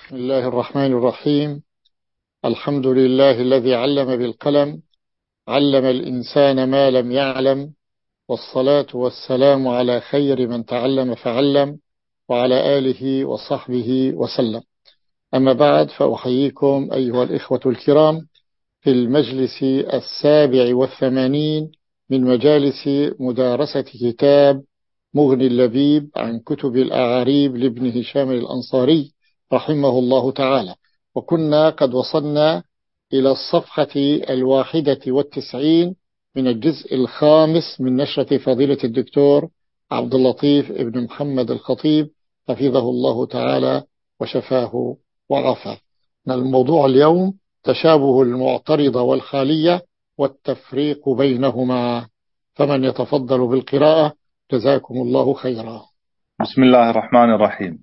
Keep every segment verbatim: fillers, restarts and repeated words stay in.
بسم الله الرحمن الرحيم. الحمد لله الذي علم بالقلم، علم الإنسان ما لم يعلم، والصلاة والسلام على خير من تعلم فعلم، وعلى آله وصحبه وسلم. أما بعد، فأحييكم أيها الإخوة الكرام في المجلس السابع والثمانين من مجالس مدارسة كتاب مغني اللبيب عن كتب الأعاريب لابن هشام الأنصاري رحمه الله تعالى. وكنا قد وصلنا إلى الصفحة الواحدة والتسعين من الجزء الخامس من نشرة فضيلة الدكتور عبد اللطيف ابن محمد الخطيب حفظه الله تعالى وشفاه وعافاه. الموضوع اليوم تشابه المعترضة والخالية والتفريق بينهما، فمن يتفضل بالقراءة جزاكم الله خيرا. بسم الله الرحمن الرحيم.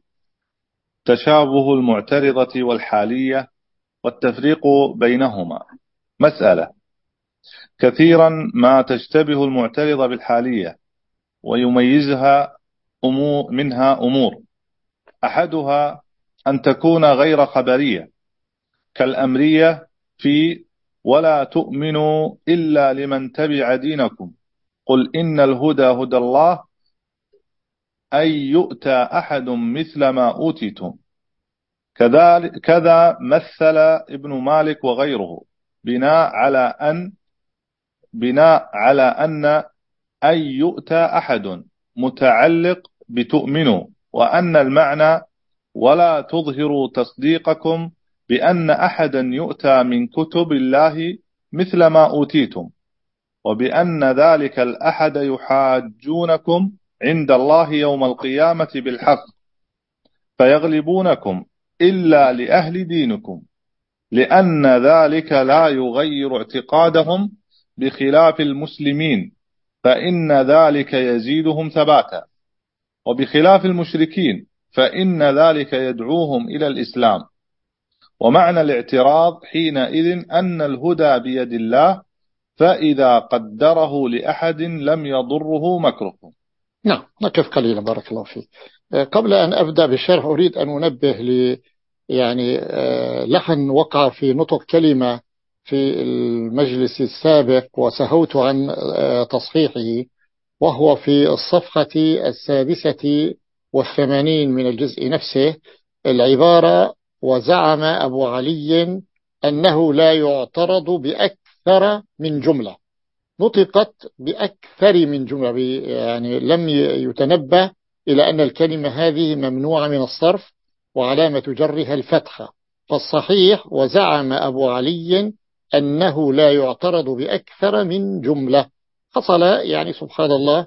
تشابه المعترضة والحالية والتفريق بينهما. مسألة: كثيرا ما تشتبه المعترضة بالحالية ويميزها أمور منها أمور، أحدها أن تكون غير خبرية كالأمرية في ولا تؤمنوا إلا لمن تبع دينكم قل إن الهدى هدى الله أن يؤتى أحد مثل ما أوتيتم. كذلك كذا مثل ابن مالك وغيره بناء على أن بناء على أن أن يؤتى أحد متعلق بتؤمنوا، وأن المعنى ولا تظهروا تصديقكم بأن أحدا يؤتى من كتب الله مثل ما أوتيتم، وبأن ذلك الأحد يحاجونكم عند الله يوم القيامة بالحق فيغلبونكم إلا لأهل دينكم، لأن ذلك لا يغير اعتقادهم بخلاف المسلمين فإن ذلك يزيدهم ثباتا، وبخلاف المشركين فإن ذلك يدعوهم إلى الإسلام. ومعنى الاعتراض حينئذ أن الهدى بيد الله، فإذا قدره لأحد لم يضره مكره. نعم، نقف قليلا بارك الله فيك. قبل أن أبدأ بالشرح أريد أن أنبه ل يعني لحن وقع في نطق كلمة في المجلس السابق وسهوت عن تصحيحه، وهو في الصفحة السادسة والثمانين من الجزء نفسه. العبارة: وزعم أبو علي أنه لا يعترض بأكثر من جملة، نطقت بأكثر من جملة، يعني لم يتنبه إلى أن الكلمة هذه ممنوعة من الصرف وعلامة جرها الفتحة، فالصحيح وزعم أبو علي أنه لا يعترض بأكثر من جملة. حصل يعني سبحان الله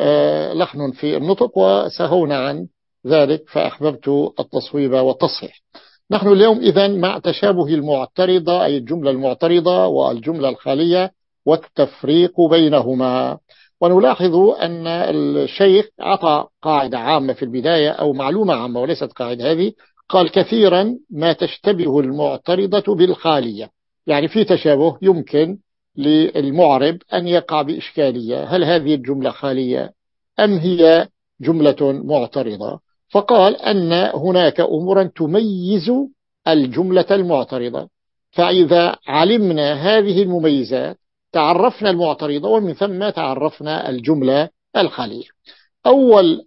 لحن في النطق وسهونا عن ذلك، فأحببت التصويب والتصحيح. نحن اليوم إذن مع تشابه المعترضة، أي الجملة المعترضة والجملة الخالية والتفريق بينهما. ونلاحظ أن الشيخ أعطى قاعدة عامة في البداية أو معلومة عامة وليست قاعدة هذه. قال: كثيرا ما تشتبه المعترضة بالخالية، يعني في تشابه يمكن للمعرب أن يقع بإشكالية، هل هذه الجملة خالية أم هي جملة معترضة؟ فقال أن هناك أمورا تميز الجملة المعترضة، فإذا علمنا هذه المميزات تعرفنا المعترضة، ومن ثم تعرفنا الجملة الخالية. أول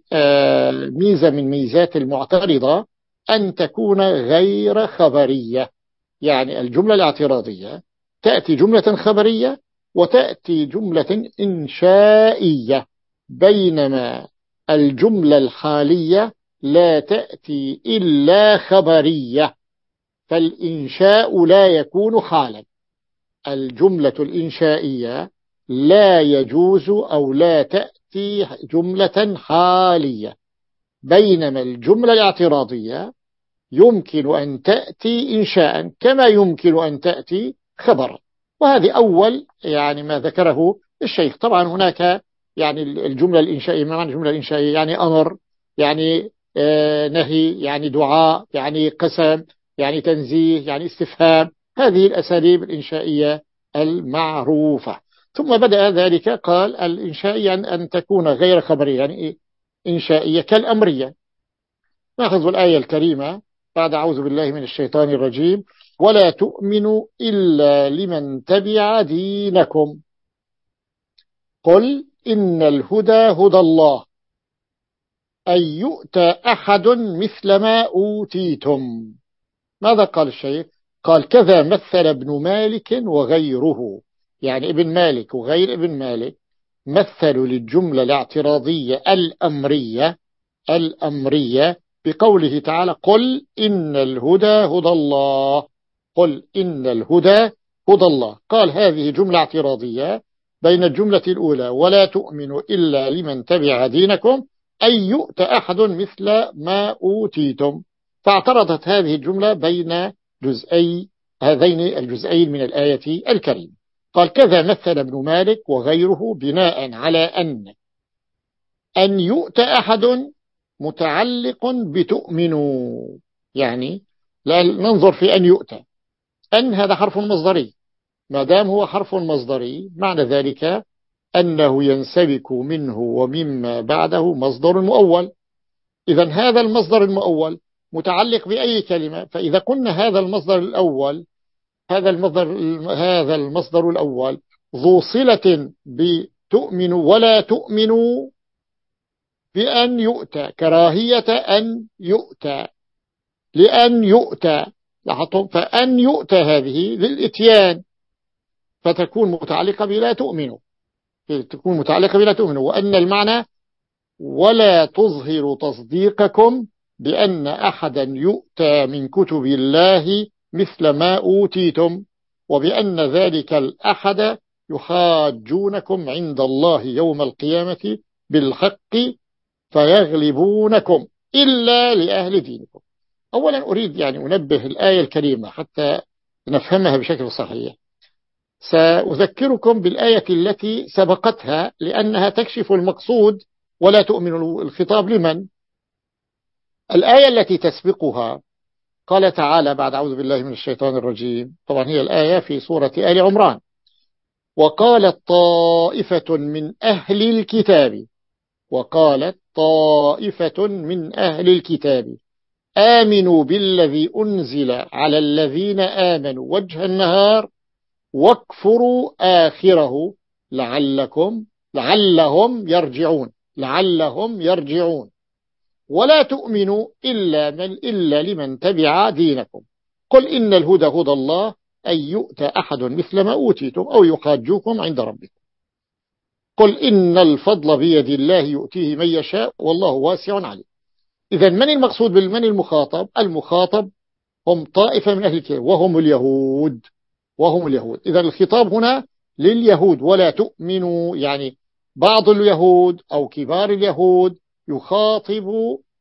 ميزة من ميزات المعترضة أن تكون غير خبرية، يعني الجملة الاعتراضية تأتي جملة خبرية وتأتي جملة إنشائية، بينما الجملة الخالية لا تأتي إلا خبرية، فالإنشاء لا يكون خالا. الجملة الإنشائية لا يجوز أو لا تأتي جملة خالية، بينما الجملة الاعتراضية يمكن أن تأتي إنشاء كما يمكن أن تأتي خبرا. وهذه أول يعني ما ذكره الشيخ. طبعا هناك يعني الجملة الإنشائية، ما معنى الجملة الإنشائية؟ يعني أمر، يعني آه نهي، يعني دعاء، يعني قسم، يعني تنزيه، يعني استفهام، هذه الأساليب الإنشائية المعروفة. ثم بدأ ذلك قال: الإنشائية أن تكون غير خبرية، يعني إنشائية كالأمرية. نأخذ الآية الكريمة: بعد أعوذ بالله من الشيطان الرجيم: ولا تؤمنوا إلا لمن تبع دينكم قل إن الهدى هدى الله أن يؤتى أحد مثل ما أوتيتم. ماذا قال الشيخ؟ قال: كذا مثل ابن مالك وغيره، يعني ابن مالك وغير ابن مالك مثلوا للجملة الاعتراضية الأمرية الأمرية بقوله تعالى: قل إن الهدى هدى الله. قل إن الهدى هدى الله. قال هذه جملة اعتراضية بين الجملة الأولى: ولا تؤمنوا إلا لمن تبع دينكم أن يؤتى أحد مثل ما أوتيتم. فاعترضت هذه الجملة بين جزئي هذين الجزئين من الآية الكريمة. قال: كذا مثل ابن مالك وغيره بناء على أن أن يؤتى أحد متعلق بتؤمنوا، يعني لا ننظر في أن يؤتى، أن هذا حرف مصدري، ما دام هو حرف مصدري معنى ذلك أنه ينسلك منه ومما بعده مصدر مؤول. إذن هذا المصدر المؤول متعلق بأي كلمة، فإذا قلنا هذا المصدر الأول هذا المصدر هذا المصدر الأول ذو صلة بتؤمنوا ولا تؤمنوا بأن يؤتى، كراهية أن يؤتى، لأن يؤتى، لاحظتم؟ فأن يؤتى هذه للإتيان، فتكون متعلقة بلا تؤمنوا تكون متعلقة بلا تؤمنوا وأن المعنى: ولا تظهر تصديقكم بأن أحدا يؤتى من كتب الله مثل ما أوتيتم، وبأن ذلك الأحد يحاجونكم عند الله يوم القيامة بالحق فيغلبونكم إلا لأهل دينكم. أولا أريد يعني أنبه الآية الكريمة حتى نفهمها بشكل صحيح. سأذكركم بالآية التي سبقتها لأنها تكشف المقصود: ولا تؤمنوا. الخطاب لمن؟ الآية التي تسبقها قال تعالى بعد أعوذ بالله من الشيطان الرجيم، طبعا هي الآية في سورة آل عمران: وقالت طائفة من أهل الكتاب وقالت طائفة من أهل الكتاب آمنوا بالذي أنزل على الذين آمنوا وجه النهار واكفروا آخره لعلكم لعلهم يرجعون لعلهم يرجعون ولا تؤمنوا إلا من إلا لمن تبع دينكم قل إن الهدى هدى الله أن يؤتى أحد مثل ما أوتيتم أو يحاجوكم عند ربكم قل إن الفضل بيد الله يؤتيه من يشاء والله واسع عليم. إذا من المقصود بالمن المخاطب؟ المخاطب هم طائفة من أهل الكتاب وهم اليهود وهم اليهود. إذا الخطاب هنا لليهود: ولا تؤمنوا، يعني بعض اليهود أو كبار اليهود يخاطب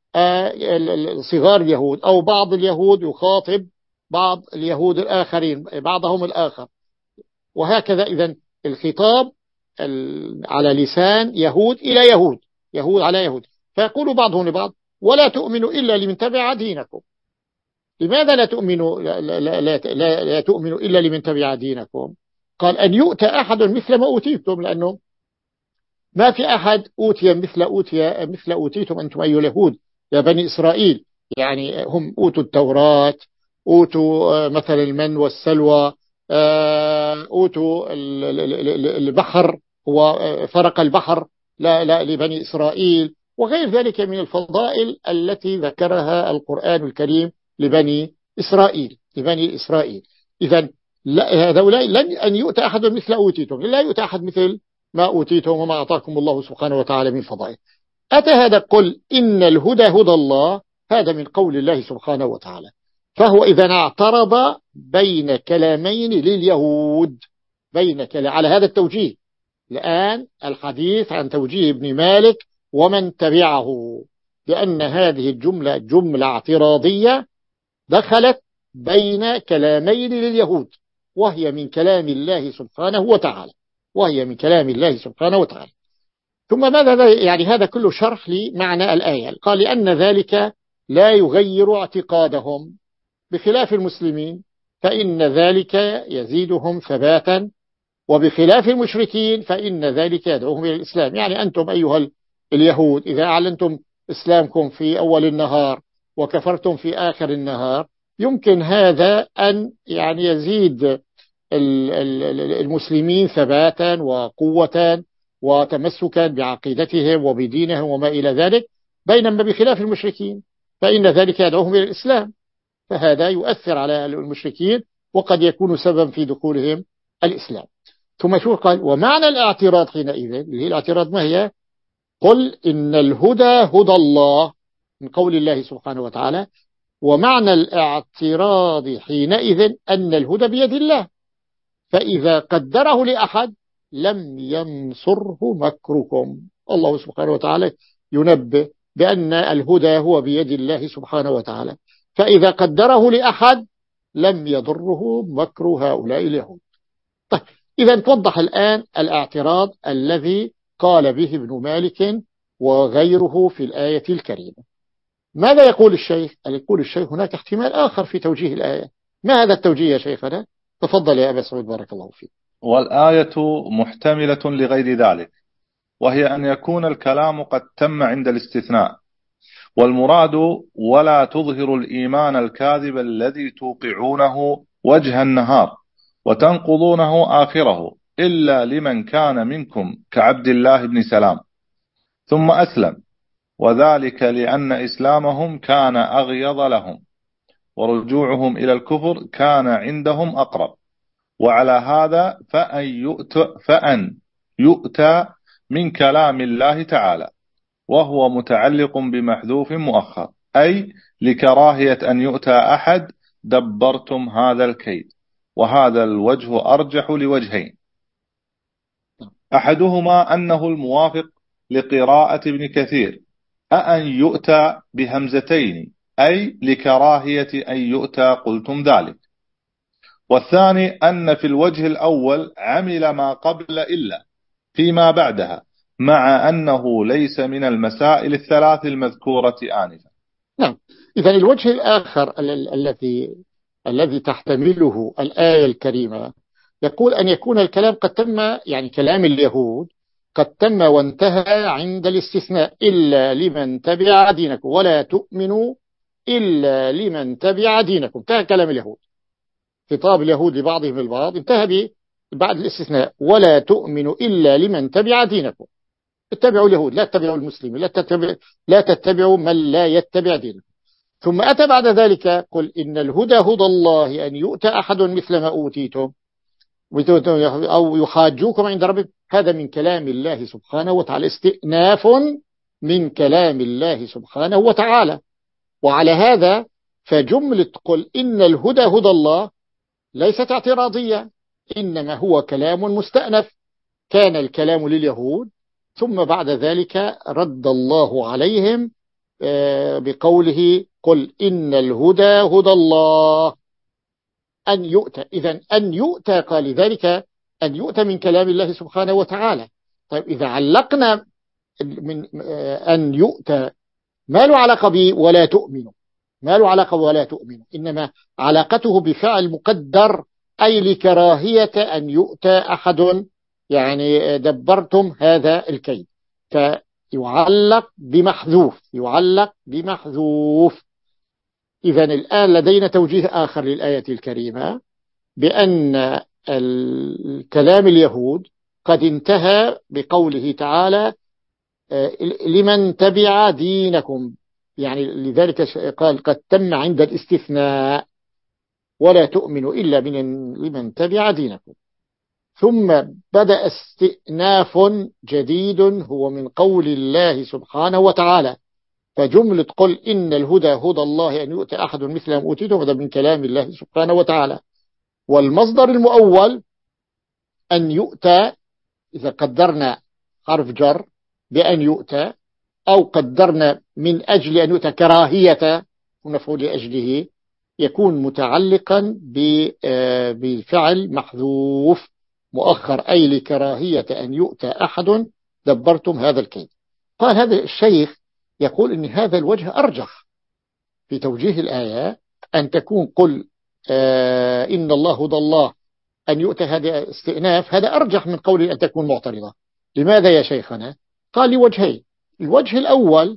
صغار اليهود، أو بعض اليهود يخاطب بعض اليهود الآخرين بعضهم الآخر، وهكذا. إذا الخطاب على لسان يهود إلى يهود يهود على يهود، فيقول بعضهم لبعض: ولا تؤمنوا إلا لمن تبع دينكم. لماذا لا تؤمنوا لا, لا, لا, لا, لا تؤمنوا إلا لمن تبع دينكم؟ قال: أن يؤتى أحد مثل ما أوتيتم، لأنه ما في أحد أوتي مثل أوتي مثل أوتيتم أنتم أيها اليهود يا بني إسرائيل. يعني هم أوتوا التوراة، أوتوا مثلا المن والسلوى، أوتوا البحر، هو فرق البحر لا لا لبني إسرائيل، وغير ذلك من الفضائل التي ذكرها القرآن الكريم لبني إسرائيل لبني إسرائيل. إذن هؤلاء لن أن يؤتى أحد مثل أوتيتم، لا يؤتى أحد مثل ما أوتيتم وما أعطاكم الله سبحانه وتعالى من فضائل. أتى هذا: قل إن الهدى هدى الله، هذا من قول الله سبحانه وتعالى. فهو إذا اعترض بين كلامين لليهود بين كلام على هذا التوجيه. الآن الحديث عن توجيه ابن مالك ومن تبعه، لأن هذه الجملة جملة اعتراضية دخلت بين كلامين لليهود، وهي من كلام الله سبحانه وتعالى وهي من كلام الله سبحانه وتعالى. ثم ماذا يعني هذا كله شرح لمعنى الآية. قال: لأن ذلك لا يغير اعتقادهم، بخلاف المسلمين فإن ذلك يزيدهم ثباتا، وبخلاف المشركين فإن ذلك يدعوهم إلى الإسلام. يعني أنتم أيها اليهود إذا أعلنتم إسلامكم في أول النهار وكفرتم في آخر النهار، يمكن هذا أن يعني يزيد المسلمين ثباتا وقوة وتمسكا بعقيدتهم وبدينهم وما إلى ذلك، بينما بخلاف المشركين فإن ذلك يدعوهم إلى الإسلام، فهذا يؤثر على المشركين وقد يكون سببا في دخولهم الإسلام. ثم شو قال؟ ومعنى الاعتراض حينئذ، اللي هي الاعتراض ما هي؟ قل إن الهدى هدى الله، من قول الله سبحانه وتعالى. ومعنى الاعتراض حينئذ أن الهدى بيد الله، فإذا قدره لأحد لم ينصره مكركم. الله سبحانه وتعالى ينبه بأن الهدى هو بيد الله سبحانه وتعالى، فإذا قدره لأحد لم يضره مكر هؤلاء اليهود. طيب، إذا توضح الآن الاعتراض الذي قال به ابن مالك وغيره في الآية الكريمة. ماذا يقول الشيخ؟ يقول الشيخ هناك احتمال آخر في توجيه الآية. ما هذا التوجيه يا شيخنا؟ تفضل يا أبا سعود بارك الله فيك. والآية محتملة لغير ذلك، وهي أن يكون الكلام قد تم عند الاستثناء، والمراد ولا تظهر الإيمان الكاذب الذي توقعونه وجه النهار وتنقضونه آخره إلا لمن كان منكم كعبد الله بن سلام ثم أسلم، وذلك لأن إسلامهم كان أغيض لهم ورجوعهم إلى الكفر كان عندهم أقرب. وعلى هذا فأن يؤتى, فأن يؤتى من كلام الله تعالى، وهو متعلق بمحذوف مؤخر، أي لكراهية أن يؤتى أحد دبرتم هذا الكيد. وهذا الوجه أرجح لوجهين، أحدهما أنه الموافق لقراءة ابن كثير، أأن يؤتى بهمزتين أي لكراهية أن يؤتى قلتم ذلك. والثاني أن في الوجه الأول عمل ما قبل إلا فيما بعدها، مع أنه ليس من المسائل الثلاث المذكورة آنفا. نعم، إذن الوجه الآخر الذي الذي تحتمله الآية الكريمة يقول أن يكون الكلام قد تم، يعني كلام اليهود قد تم وانتهى عند الاستثناء، إلا لمن تبع دينكم ولا تؤمنوا إلا لمن تبع دينكم. انتهى كلام اليهود، خطاب اليهود لبعضهم البعض انتهى بعد الاستثناء، ولا تؤمنوا إلا لمن تبع دينكم. اتبعوا اليهود، لا تتبعوا المسلمين، لا تتبعوا, لا تتبعوا من لا يتبع دينكم. ثم أتى بعد ذلك قل إن الهدى هدى الله أن يؤتى أحد مثل ما أوتيتم أو يحاجوكم عند ربكم. هذا من كلام الله سبحانه وتعالى، استئناف من كلام الله سبحانه وتعالى. وعلى هذا فجملة قل إن الهدى هدى الله ليست اعتراضية، إنما هو كلام مستأنف. كان الكلام لليهود، ثم بعد ذلك رد الله عليهم بقوله قل إن الهدى هدى الله أن يؤتى. إذن أن يؤتى قال ذلك أن يؤتى من كلام الله سبحانه وتعالى. طيب، إذا علقنا من أن يؤتى ما له علاقة به ولا تؤمنوا، ما له علاقة ولا تؤمنوا، إنما علاقته بفعل مقدر، أي لكراهية أن يؤتى أحد، يعني دبرتم هذا الكيد، فيعلق بمحذوف، يعلق بمحذوف. إذن الآن لدينا توجيه آخر للآية الكريمة بأن الكلام اليهود قد انتهى بقوله تعالى لمن تبع دينكم، يعني لذلك قال قد تم عند الاستثناء ولا تؤمنوا إلا من لمن تبع دينكم. ثم بدأ استئناف جديد هو من قول الله سبحانه وتعالى، فجملة قل إن الهدى هدى الله أن يؤتى أحد مثل ما أوتيتم، هذا من كلام الله سبحانه وتعالى. والمصدر المؤول أن يؤتى، إذا قدرنا حرف جر بأن يؤتى، أو قدرنا من أجل أن يؤتى كراهية ونفعل لأجله، يكون متعلقا بفعل محذوف مؤخر، أي لكراهية أن يؤتى أحد دبرتم هذا الكيد. قال هذا الشيخ يقول إن هذا الوجه أرجح في توجيه الآية، أن تكون قل آه إن الله هدى الله أن يؤتى هذا استئناف، هذا أرجح من قول أن تكون معترضة. لماذا يا شيخنا؟ قال لوجهين. الوجه الأول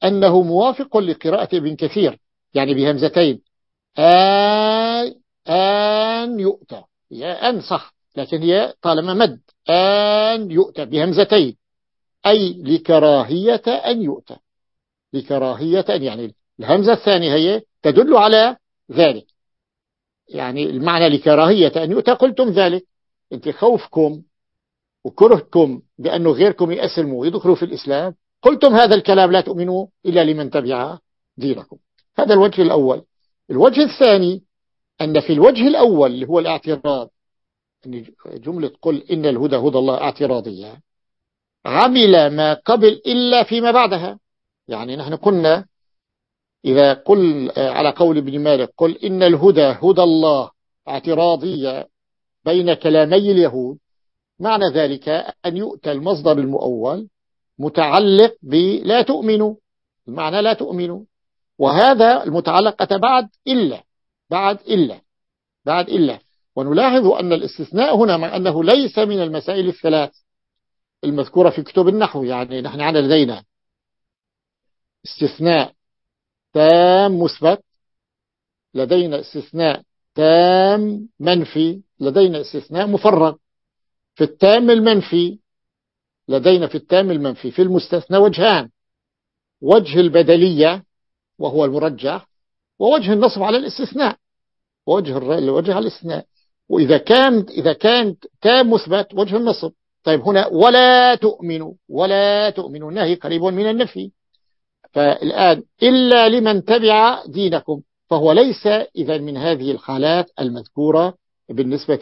أنه موافق لقراءة ابن كثير، يعني بهمزتين، آن آن يؤتى، هي أن صح لكن هي طالما مد، آن يؤتى بهمزتين، أي لكراهية أن يؤتى، لكراهية أن، يعني الهمزة الثانية هي تدل على ذلك، يعني المعنى لكراهية أن يؤتى قلتم ذلك، انت خوفكم وكرهكم بأنه غيركم يأسلموا ويدخلوا في الإسلام، قلتم هذا الكلام لا تؤمنوا إلا لمن تبع دينكم. هذا الوجه الأول. الوجه الثاني أن في الوجه الأول اللي هو الاعتراض، أن جملة قل إن الهدى هدى الله اعتراضية، عمل ما قبل إلا فيما بعدها. يعني نحن كنا إذا قل على قول ابن مالك قل إن الهدى هدى الله اعتراضية بين كلامي اليهود، معنى ذلك أن يؤتى المصدر المؤول متعلق بلا تؤمنوا، المعنى لا تؤمنوا، وهذا المتعلق أتى بعد إلا، بعد إلا بعد إلا ونلاحظ أن الاستثناء هنا مع أنه ليس من المسائل الثلاث المذكورة في كتب النحو. يعني نحن عندنا لدينا استثناء تام مثبت، لدينا استثناء تام منفي، لدينا استثناء مفرغ. في التام المنفي لدينا في التام المنفي في المستثنى وجهان، وجه البدلية وهو المرجح، ووجه النصب على الاستثناء، وجه الوجه على الاستثناء. وإذا كان إذا كان تام مثبت وجه النصب. طيب هنا ولا تؤمنوا، ولا تؤمنوا النهي قريب من النفي، فالآن إلا لمن تبع دينكم، فهو ليس إذا من هذه الحالات المذكورة بالنسبة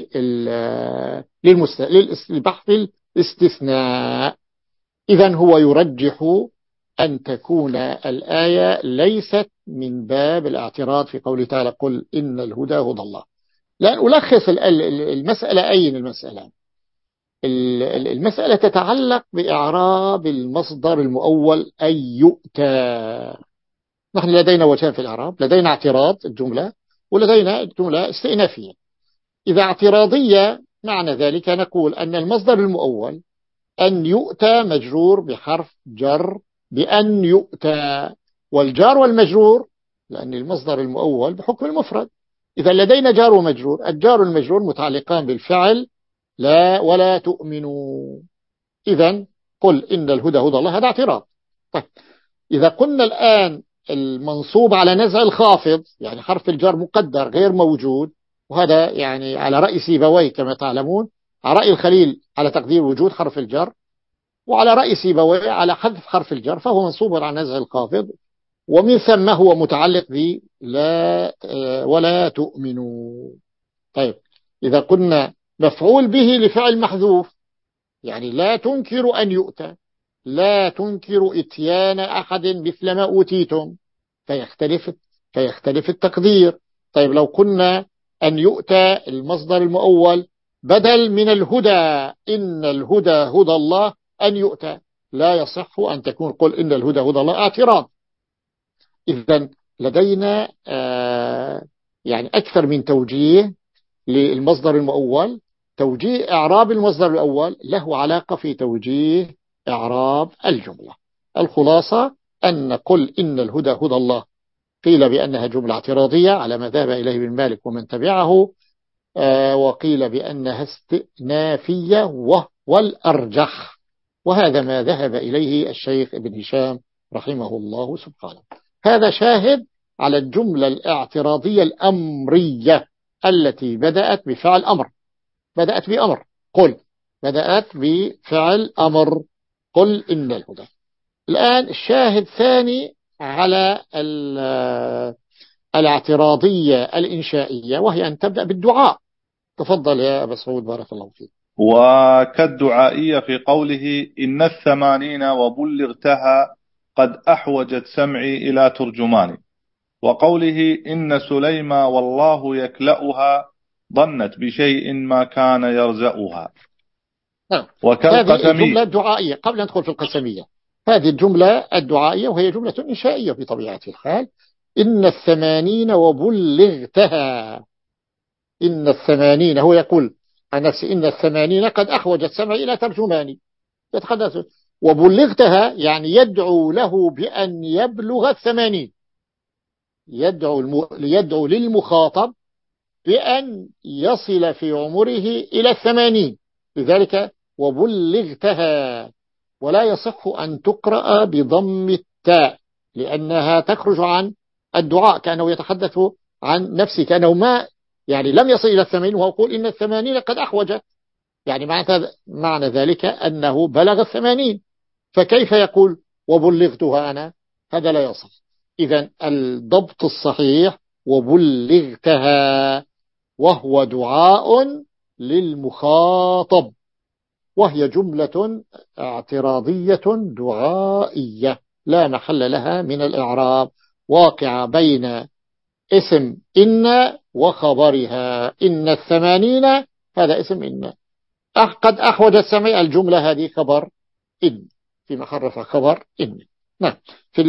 للبحث الاستثناء. إذن هو يرجح أن تكون الآية ليست من باب الاعتراض في قوله تعالى قل إن الهدى هدى الله. لأن ألخص المسألة. أين المسألة؟ المسألة تتعلق بإعراب المصدر المؤول أي يؤتى. نحن لدينا وجهان في الإعراب، لدينا اعتراض الجملة ولدينا جملة استئنافية. إذا اعتراضية معنى ذلك نقول أن المصدر المؤول أن يؤتى مجرور بحرف جر بأن يؤتى، والجار والمجرور لأن المصدر المؤول بحكم المفرد. إذا لدينا جار ومجرور، الجار والمجرور متعلقان بالفعل لا ولا تؤمنوا، إذن قل إن الهدى هدى الله هذا اعتراض. طيب إذا قلنا الآن المنصوب على نزع الخافض، يعني حرف الجر مقدر غير موجود، وهذا يعني على رأي سيبويه كما تعلمون، على رأي الخليل على تقدير وجود حرف الجر، وعلى رأي سيبويه على حذف حرف الجر، فهو منصوب على نزع الخافض، ومن ثم هو متعلق ب لا ولا تؤمنوا. طيب إذا قلنا مفعول به لفعل محذوف، يعني لا تنكر أن يؤتى، لا تنكر إتيان أحد مثل ما أوتيتم، فيختلف فيختلف التقدير. طيب لو كنا أن يؤتى المصدر المؤول بدل من الهدى، إن الهدى هدى الله أن يؤتى، لا يصح أن تكون قل إن الهدى هدى الله اعتراض. إذن لدينا آه يعني أكثر من توجيه للمصدر المؤول. توجيه إعراب المصدر الأول له علاقة في توجيه إعراب الجملة. الخلاصة أن قل إن الهدى هدى الله قيل بأنها جملة اعتراضية على ما ذهب إليه ابن مالك ومن تبعه، آه وقيل بأنها استئنافية وهو الأرجح، وهذا ما ذهب إليه الشيخ ابن هشام رحمه الله سبحانه. هذا شاهد على الجملة الاعتراضية الأمرية التي بدأت بفعل أمر، بدأت بأمر قل، بدأت بفعل أمر قل إن الهدى. الآن الشاهد ثاني على الاعتراضية الإنشائية، وهي أن تبدأ بالدعاء. تفضل يا أبا سعود بارك الله فيك. وكالدعائية في قوله إن الثمانين وبلغتها قد أحوجت سمعي إلى ترجماني، وقوله إن سليما والله يكلأها ظنت بشيء ما كان يرزأها. هذه الجملة الدعائية. قبل أن ندخل في القسمية، هذه الجملة الدعائية وهي جملة إنشائية في طبيعة الحال. إن الثمانين وبلغتها، إن الثمانين هو يقول عن نفسه إن الثمانين قد أحوجت سمعي إلى ترجماني، يتحدث وبلغتها يعني يدعو له بأن يبلغ الثمانين، يدعو, الم... يدعو للمخاطب بأن يصل في عمره إلى الثمانين، لذلك وبلغتها. ولا يصح أن تقرأ بضم التاء لأنها تخرج عن الدعاء، كأنه يتحدث عن نفسه، كأنه ما يعني لم يصل إلى الثمانين وهو يقول إن الثمانين قد أحوجت، يعني معنى, معنى ذلك أنه بلغ الثمانين، فكيف يقول وبلغتها أنا؟ هذا لا يصح. إذن الضبط الصحيح وبلغتها، وهو دعاء للمخاطب، وهي جملة اعتراضية دعائية لا محل لها من الإعراب، واقعة بين اسم إن وخبرها. إن الثمانين هذا اسم إن، قد أحوج السمع، الجملة هذه خبر إن في محل رفع خبر إن. نعم. في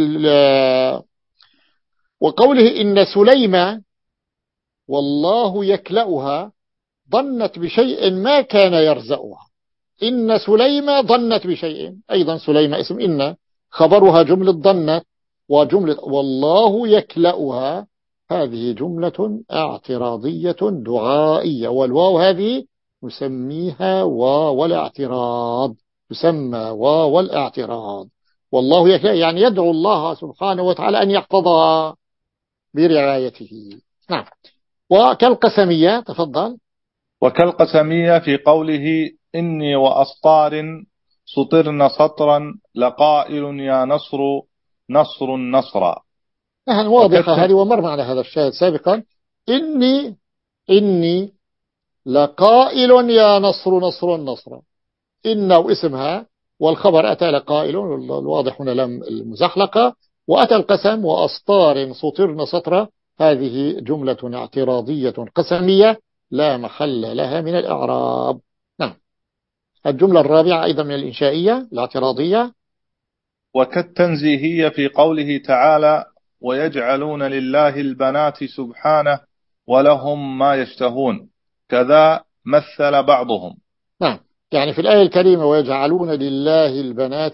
وقوله إن سليمة والله يكلأها ظنت بشيء ما كان يرزقها. إن سليمة ظنت بشيء، أيضا سليمة اسم إن، خبرها جملة ظنت، وجملة والله يكلأها هذه جملة اعتراضية دعائية، والواو هذه نسميها واو الاعتراض، تسمى واو الاعتراض. والله يكلأ يعني يدعو الله سبحانه وتعالى أن يحفظها برعايته. نعم. وكالقسمية، تفضل. وكالقسمية في قوله إني وأسطار سطرن سطرا لقائل يا نصر نصر نصرا. نحن واضحة هذه ومر معنا هذا الشاهد سابقا. إني إني لقائل يا نصر نصر نصرا، إن واسمها والخبر أتى لقائل، الواضح هنا لم المزحلقة، وأتى القسم وأسطار سطرن سطرا، هذه جملة اعتراضية قسمية لا محل لها من الإعراب. نعم. الجملة الرابعة أيضا من الإنشائية الاعتراضية. وكالتنزيهية في قوله تعالى ويجعلون لله البنات سبحانه ولهم ما يشتهون، كذا مثل بعضهم. نعم. يعني في الآية الكريمة ويجعلون لله البنات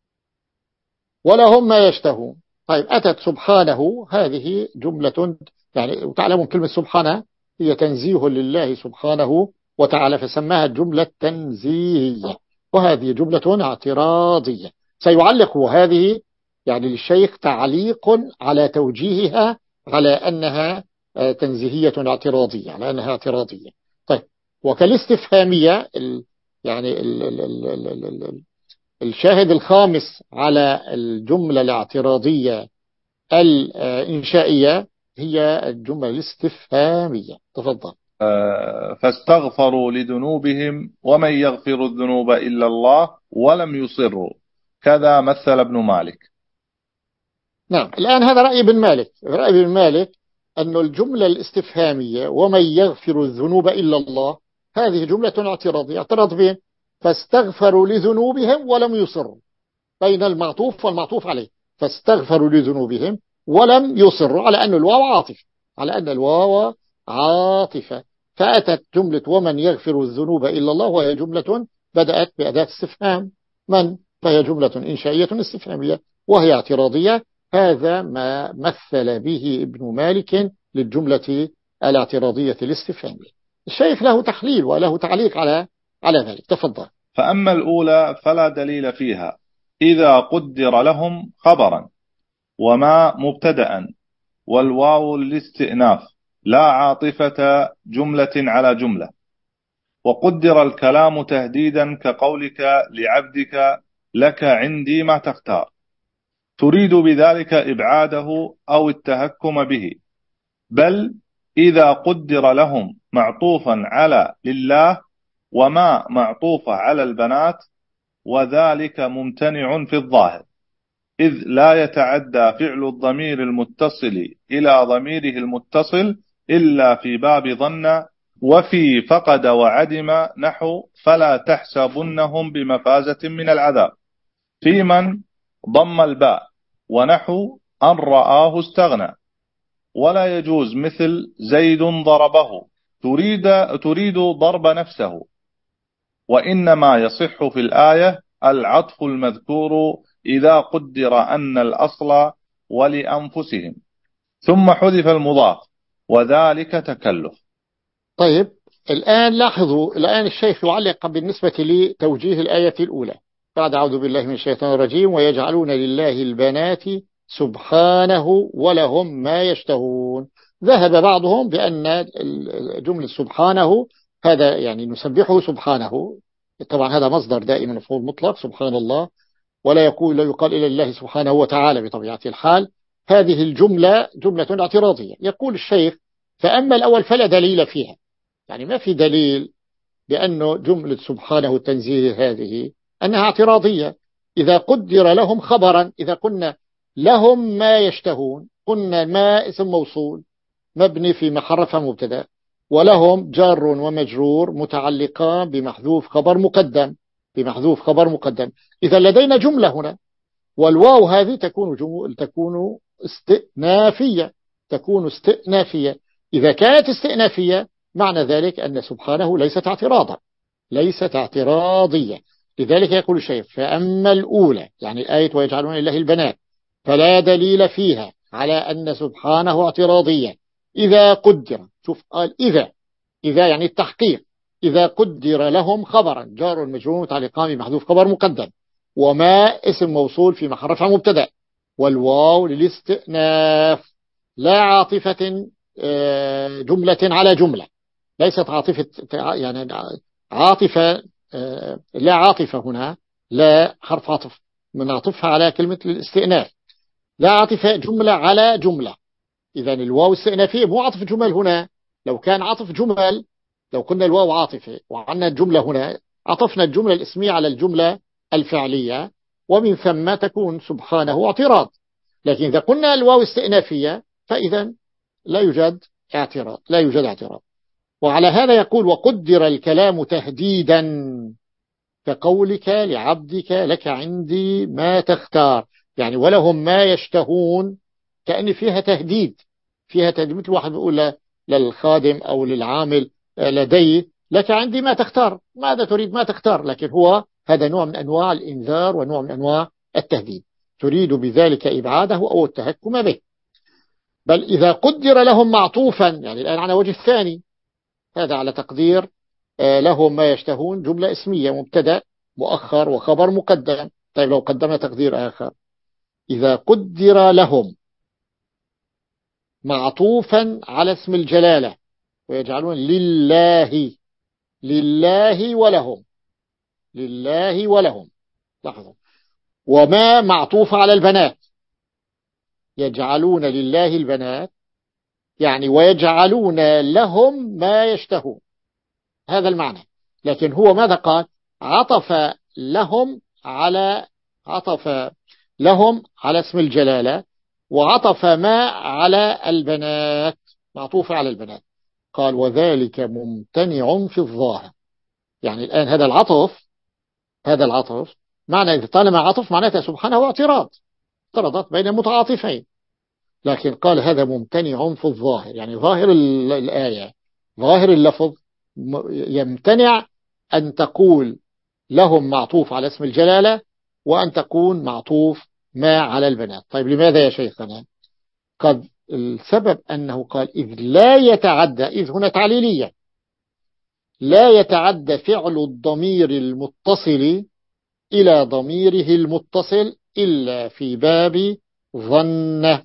ولهم ما يشتهون. طيب أتت سبحانه، هذه جملة يعني، وتعلمون كلمة سبحانه هي تنزيه لله سبحانه وتعالى، فسماها جملة تنزيهية، وهذه جملة اعتراضية. سيعلق هذه يعني للشيخ تعليق على توجيهها على أنها تنزيهية اعتراضية، على أنها اعتراضية. طيب وكالاستفهامية يعني ال ال ال ال ال ال الشاهد الخامس على الجملة الاعتراضية الإنشائية هي الجملة الاستفهامية. تفضل. فاستغفروا لذنوبهم ومن يغفر الذنوب إلا الله ولم يصروا، كذا مثل ابن مالك. نعم. الآن هذا رأي ابن مالك. رأي ابن مالك أن الجملة الاستفهامية ومن يغفر الذنوب إلا الله هذه جملة اعتراضية. اعتراض فين؟ فاستغفروا لذنوبهم ولم يصروا، بين المعطوف والمعطوف عليه. فاستغفروا لذنوبهم ولم يصروا، على أن الواو عاطفة، على أن الواو عاطفة، فأتت جملة ومن يغفر الذنوب إلا الله، وهي جملة بدأت بأداة استفهام من، فهي جملة إنشائية استفهامية وهي اعتراضية. هذا ما مثل به ابن مالك للجملة الاعتراضية الاستفهامية. الشيخ له تحليل وله تعليق على على ذلك. تفضل. فأما الأولى فلا دليل فيها إذا قدر لهم خبرا وما مبتدأ والواو الاستئناف لا عاطفة جملة على جملة، وقدر الكلام تهديدا كقولك لعبدك لك عندي ما تختار، تريد بذلك إبعاده أو التهكم به. بل إذا قدر لهم معطوفا على لله وما معطوفة على البنات، وذلك ممتنع في الظاهر، إذ لا يتعدى فعل الضمير المتصل إلى ضميره المتصل إلا في باب ظن، وفي فقد وعدم نحو فلا تحسبنهم بمفازة من العذاب، في من ضم الباء ونحو أن رآه استغنى. ولا يجوز مثل زيد ضربه، تريد, تريد ضرب نفسه. وإنما يصح في الآية العطف المذكور إذا قدر أن الأصل ولأنفسهم، ثم حذف المضاف، وذلك تكلف. طيب الآن لاحظوا، الآن الشيخ يعلق بالنسبة لتوجيه الآية الأولى بعد أعوذ بالله من الشيطان الرجيم ويجعلون لله البنات سبحانه ولهم ما يشتهون. ذهب بعضهم بأن جملة سبحانه هذا يعني نسبحه سبحانه، طبعا هذا مصدر دائما مفعول مطلق سبحان الله، ولا يقول لا يقال إلى الله سبحانه وتعالى بطبيعة الحال. هذه الجملة جملة اعتراضية. يقول الشيخ فأما الأول فلا دليل فيها، يعني ما في دليل بأنه جملة سبحانه التنزيه هذه أنها اعتراضية. إذا قدر لهم خبرا، إذا قلنا لهم ما يشتهون، قلنا ما اسم موصول مبني في محل رفع مبتدا، ولهم جار ومجرور متعلقان بمحذوف خبر مقدم، بمحذوف خبر مقدم. إذا لدينا جملة هنا، والواو هذه تكون جمل تكون استئنافية، تكون استئنافية. إذا كانت استئنافية معنى ذلك أن سبحانه ليست اعتراضا، ليست اعتراضية. لذلك يقول الشيخ فأما الأولى يعني الآية ويجعلون لله البنات فلا دليل فيها على أن سبحانه اعتراضية إذا قدر، شوف قال إذا، إذا يعني التحقيق، إذا قدر لهم خبرا جار مجرور متعلقان بمحذوف خبر مقدم، وما اسم موصول في محل رفع مبتدا، والواو للاستئناف لا عاطفة جملة على جملة، ليست عاطفة يعني عاطفة لا عاطفة هنا، لا حرف عطف منعطفها على كلمة الاستئناف، لا عاطفة جملة على جملة. إذا الواو استئنافية مو عطف جمل هنا. لو كان عطف جمل، لو قلنا الواو عاطفة وعندنا الجملة هنا، عطفنا الجملة الاسمية على الجملة الفعلية، ومن ثم تكون سبحانه اعتراض. لكن إذا قلنا الواو استئنافية فإذا لا يوجد اعتراض، لا يوجد اعتراض. وعلى هذا يقول وقدر الكلام تهديدا كقولك لعبدك لك عندي ما تختار، يعني ولهم ما يشتهون، كأن فيها تهديد، فيها تهديد. مثل واحد بيقول للخادم أو للعامل لدي لك عندي ما تختار، ماذا تريد ما تختار، لكن هو هذا نوع من أنواع الإنذار ونوع من أنواع التهديد، تريد بذلك إبعاده أو التهكم به. بل إذا قدر لهم معطوفا، يعني الآن على وجه الثاني، هذا على تقدير لهم ما يشتهون جملة اسمية مبتدأ مؤخر وخبر مقدم. طيب لو قدمنا تقدير آخر، إذا قدر لهم معطوفا على اسم الجلالة ويجعلون لله، لله ولهم، لله ولهم، لاحظوا، وما معطوف على البنات، يجعلون لله البنات يعني ويجعلون لهم ما يشتهون، هذا المعنى. لكن هو ماذا قال؟ عطف لهم على عطف لهم على اسم الجلالة، وعطف ما على البنات، معطوف على البنات. قال وذلك ممتنع في الظاهر. يعني الآن هذا العطف، هذا العطف معنى إذا طالما عطف معناته سبحانه اعتراض، اعترضت بين المتعاطفين. لكن قال هذا ممتنع في الظاهر، يعني ظاهر الآية، ظاهر اللفظ يمتنع أن تقول لهم معطوف على اسم الجلالة وأن تكون معطوف ما على البنات. طيب لماذا يا شيخنا؟ قد السبب أنه قال إذ لا يتعدى، إذ هنا تعليلية، لا يتعدى فعل الضمير المتصل إلى ضميره المتصل إلا في باب ظن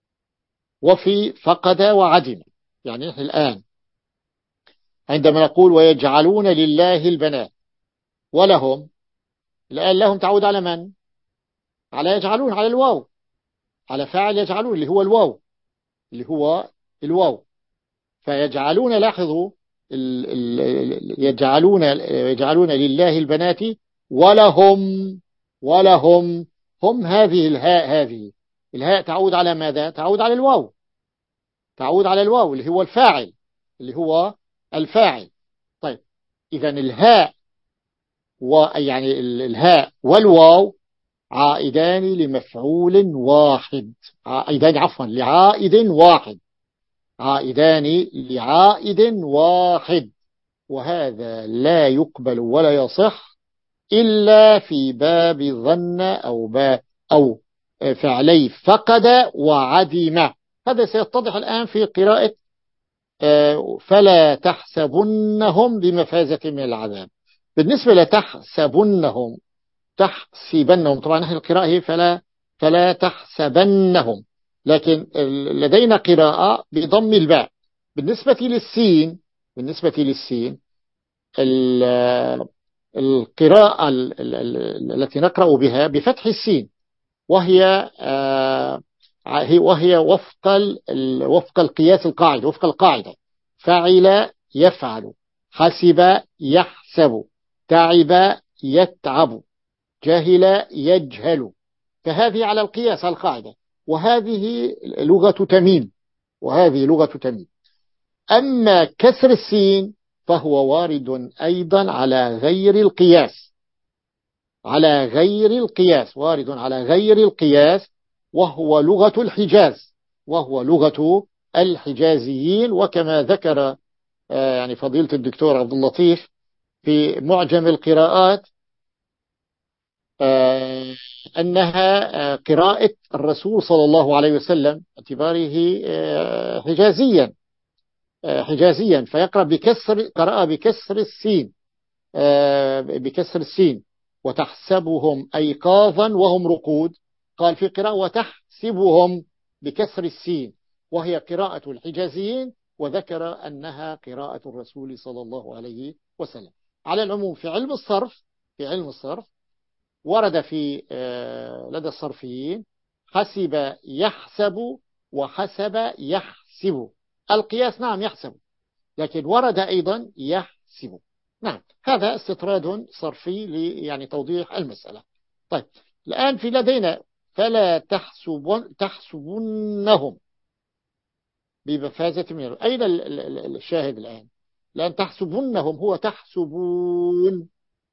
وفي فقد وعدم. يعني الآن عندما نقول ويجعلون لله البنات ولهم، الآن لهم تعود على من؟ على يجعلون، على الواو، على فاعل يجعلون اللي هو الواو، اللي هو الواو. فيجعلون، لاحظوا ال ال يجعلون يجعلون لله البنات ولهم، ولهم هم، هذه الهاء، هذه الهاء تعود على ماذا؟ تعود على الواو، تعود على الواو اللي هو الفاعل، اللي هو الفاعل. طيب إذا الهاء ويعني الهاء والواو عائدان لمفعول واحد، عائدان عفوا لعائد واحد، عائدان لعائد واحد، وهذا لا يقبل ولا يصح إلا في باب ظن أو باب أو فعلي فقد وعدم. هذا سيتضح الآن في قراءة فلا تحسبنهم بمفازة من العذاب. بالنسبة لتحسبنهم، تحسبنهم، طبعا نحن القراءة هي فلا فلا تحسبنهم، لكن لدينا قراءة بضم الباء. بالنسبة للسين بالنسبة للسين القراءة التي نقرأ بها بفتح السين، وهي وهي وفق وفق القياس القاعدة، وفق القاعدة: فعل يفعل، حسب يحسب، تعب يتعب، جهل يجهل. فهذه على القياس، على القاعدة، وهذه لغة تميم وهذه لغة تميم. أما كسر السين فهو وارد أيضا على غير القياس، على غير القياس، وارد على غير القياس، وهو لغة الحجاز، وهو لغة الحجازيين. وكما ذكر يعني فضيلة الدكتور عبد اللطيف في معجم القراءات أنها قراءة الرسول صلى الله عليه وسلم اعتباره حجازيا حجازيا فيقرأ بكسر، قرأ بكسر السين بكسر السين وتحسبهم أيقاظا وهم رقود. قال في قراءة وتحسبهم بكسر السين، وهي قراءة الحجازيين، وذكر أنها قراءة الرسول صلى الله عليه وسلم. على العموم في علم الصرف في علم الصرف ورد في لدى الصرفيين حسب يحسب وحسب يحسب. القياس نعم يحسب، لكن ورد أيضا يحسب. نعم، هذا استطراد صرفي لي يعني توضيح المسألة. طيب الآن في لدينا فلا تحسبن تحسبنهم بمفازة من. أين الشاهد الآن؟ لأن تحسبنهم هو تحسبون،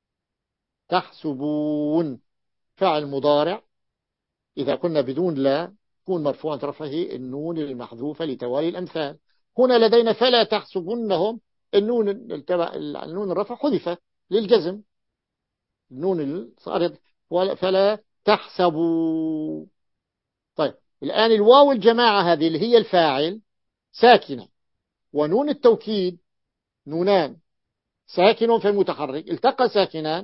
تحسبون فعل مضارع إذا كنا بدون لا يكون مرفوعا رفعه النون المحذوفة لتوالي الأمثال. هنا لدينا فلا تحسبنهم، النون النون الرفع حذف للجزم، النون صارت فلا تحسبوا. طيب الآن الواو الجماعة هذه اللي هي الفاعل ساكنة، ونون التوكيد نونان ساكن في المتحرك التقى ساكنان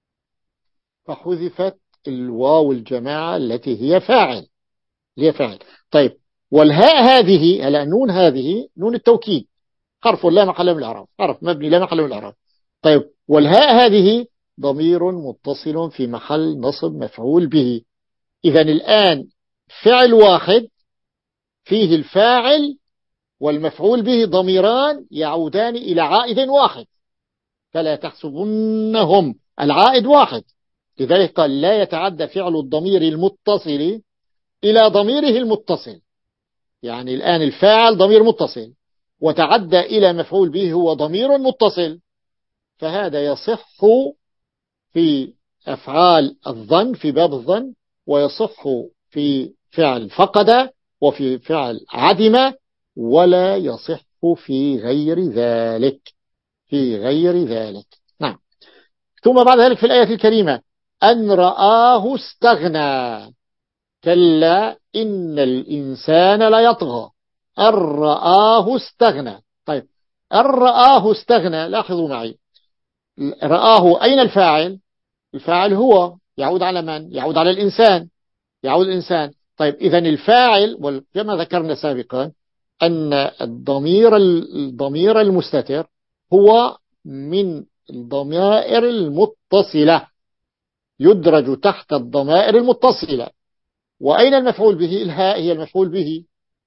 فحذفت الواو الجماعة التي هي فاعل هي فاعل. طيب والهاء هذه، هلا نون هذه نون التوكيد حرف لا محل من الإعراب، حرف مبني لا محل من الإعراب. طيب والهاء هذه ضمير متصل في محل نصب مفعول به. إذا الآن فعل واحد فيه الفاعل والمفعول به ضميران يعودان إلى عائد واحد، فلا تحسبنهم العائد واحد، لذلك قال لا يتعدى فعل الضمير المتصل إلى ضميره المتصل. يعني الآن الفاعل ضمير متصل وتعدى إلى مفعول به هو ضمير متصل، فهذا يصح في أفعال الظن في باب الظن، ويصح في فعل فقد وفي فعل عدم، ولا يصح في غير ذلك في غير ذلك. نعم. ثم بعد ذلك في الآية الكريمة أن رآه استغنى كلا إن الإنسان ليطغى أن رآه استغنى. طيب أن رآه استغنى، لاحظوا معي رآه أين الفاعل؟ الفاعل هو يعود على من؟ يعود على الإنسان يعود الإنسان. طيب إذا الفاعل، وكما ذكرنا سابقا أن الضمير الضمير المستتر هو من الضمائر المتصلة، يدرج تحت الضمائر المتصلة. وأين المفعول به؟ الهاء هي المفعول به.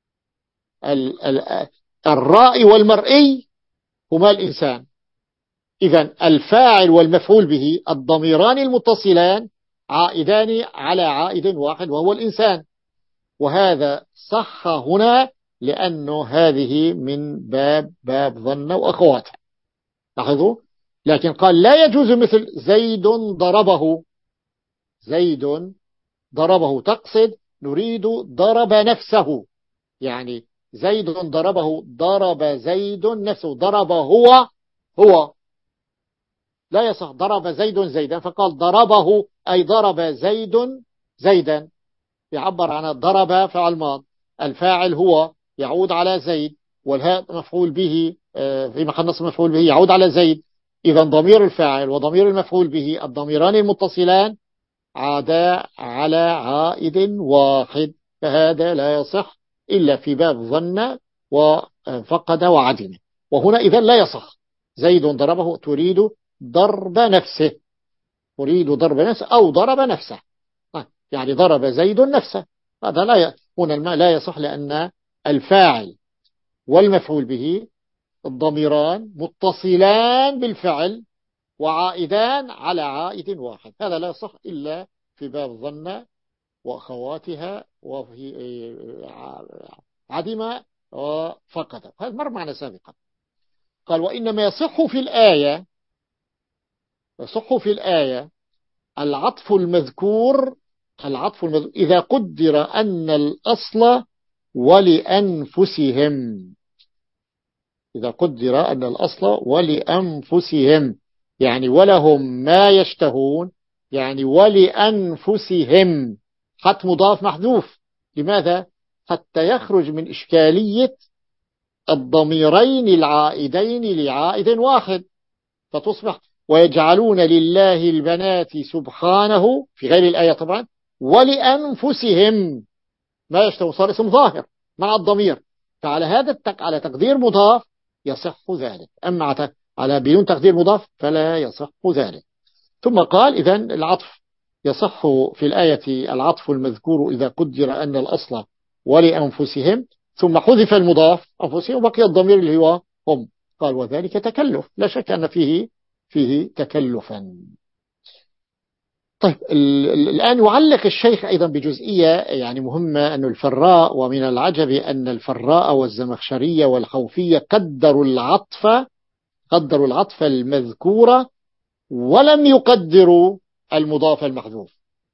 الرائي والمرئي هما الإنسان. إذن الفاعل والمفعول به الضميران المتصلان عائدان على عائد واحد وهو الإنسان، وهذا صح هنا لأنه هذه من باب باب ظن وأخواته. لاحظوا. لكن قال لا يجوز مثل زيد ضربه، زيد ضربه تقصد نريد ضرب نفسه، يعني زيد ضربه ضرب زيد نفسه، ضرب هو هو لا يصح. ضرب زيد زيدا فقال ضربه أي ضرب زيد زيدا، يعبر عن ضرب فعل ماض، الفاعل هو يعود على زيد، والهاء مفعول به في محل نصب مفعول به يعود على زيد. إذا ضمير الفاعل وضمير المفعول به الضميران المتصلان عادا على عائد واحد، فهذا لا يصح إلا في باب ظن وفقد وعدم. وهنا إذا لا يصح. زيد ضربه تريد ضرب نفسه، تريد ضرب نفسه أو ضرب نفسه، يعني ضرب زيد نفسه. هذا لا ي... هنا الماء لا يصح، لأن الفاعل والمفعول به الضميران متصلان بالفعل وعائدان على عائد واحد. هذا لا يصح إلا في باب ظن وأخواتها وفي عدم وفقد. هذا مر معنا سابقا. قال وإنما يصح في الآية، يصح في الآية العطف المذكور، العطف المذكور إذا قدر أن الأصل ولأنفسهم، إذا قدر أن الأصل ولأنفسهم، يعني ولهم ما يشتهون، يعني ولأنفسهم، حتى مضاف محذوف. لماذا؟ حتى يخرج من إشكالية الضميرين العائدين لعائد واحد، فتصبح ويجعلون لله البنات سبحانه في غير الآية طبعا ولأنفسهم ما يشتهون، صار اسم ظاهر مع الضمير. فعلى هذا التق... على تقدير مضاف يصح ذلك، أما على بدون تقدير مضاف فلا يصح ذلك. ثم قال إذن العطف يصح في الآية العطف المذكور إذا قدر أن الأصل ولأنفسهم، ثم حذف المضاف أنفسهم وبقي الضمير اللي هو هم. قال وذلك تكلف، لا شك أن فيه فيه تكلفا. طيب الآن يعلق الشيخ أيضا بجزئية يعني مهمة، أن الفراء ومن العجب أن الفراء والزمخشرية والخوفية قدروا العطف، قدروا العطف المذكور ولم يقدروا المضاف المحذوف،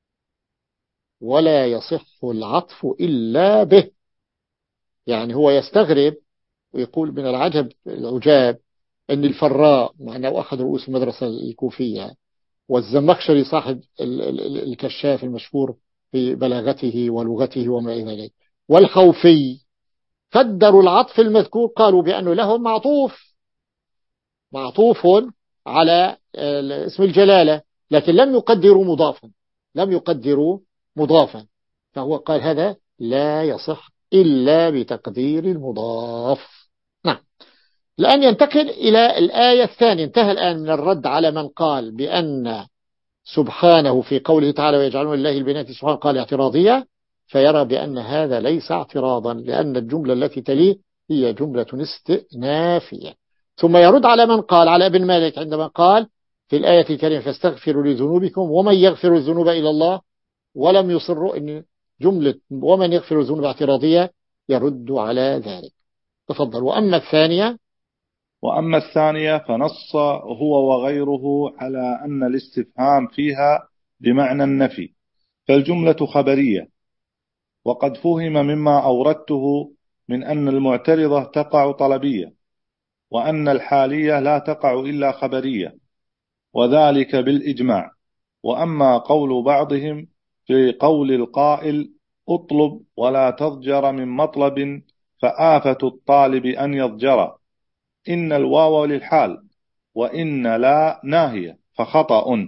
ولا يصح العطف إلا به. يعني هو يستغرب ويقول من العجب العجاب أن الفراء مع أنه أحد رؤوس المدرسة الكوفية، والزمخشري صاحب الكشاف المشهور في بلاغته ولغته وما إلى ذلك، والخوفي قدروا العطف المذكور، قالوا بأنه لهم معطوف، معطوف على اسم الجلالة، لكن لم يقدروا مضافا، لم يقدروا مضافا. فهو قال هذا لا يصح إلا بتقدير المضاف. نعم. الآن ينتقل إلى الآية الثانية. انتهى الآن من الرد على من قال بأن سبحانه في قوله تعالى ويجعلون لله البنات سبحانه قال اعتراضية، فيرى بأن هذا ليس اعتراضا، لأن الجملة التي تليه هي جملة استئنافية. ثم يرد على من قال على ابن مالك عندما قال في الآية الكريمة فاستغفروا لذنوبكم ومن يغفر الذنوب إلى الله، ولم يصروا أن جملة ومن يغفر الذنوب اعتراضية، يرد على ذلك. تفضل. وأما الثانية وأما الثانية فنص هو وغيره على أن الاستفهام فيها بمعنى النفي، فالجملة خبرية. وقد فهم مما أوردته من أن المعترضة تقع طلبية، وأن الحالية لا تقع إلا خبرية، وذلك بالإجماع. وأما قول بعضهم في قول القائل اطلب ولا تضجر من مطلب فآفة الطالب أن يضجر، إن الواو للحال وإن لا ناهية فخطأ،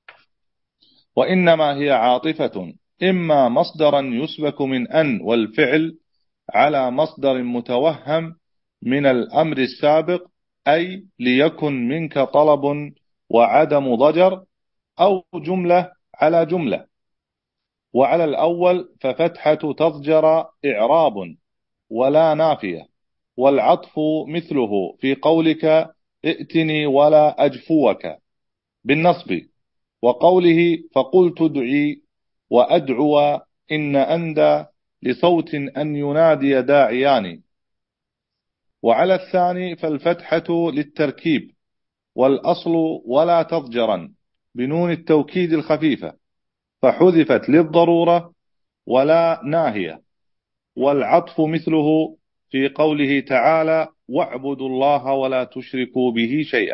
وإنما هي عاطفة إما مصدرا يسبك من أن والفعل على مصدر متوهم من الأمر السابق، أي ليكن منك طلب وعدم ضجر، أو جملة على جملة. وعلى الأول ففتحة تضجر إعراب ولا نافية، والعطف مثله في قولك ائتني ولا أجفوك بالنصب، وقوله فقلت ادعي وأدعو إن أندى لصوت أن ينادي داعيان. وعلى الثاني فالفتحة للتركيب، والأصل ولا تضجرا بنون التوكيد الخفيفة، فحذفت للضرورة ولا ناهية. والعطف مثله في قوله تعالى واعبدوا الله ولا تشركوا به شيئا.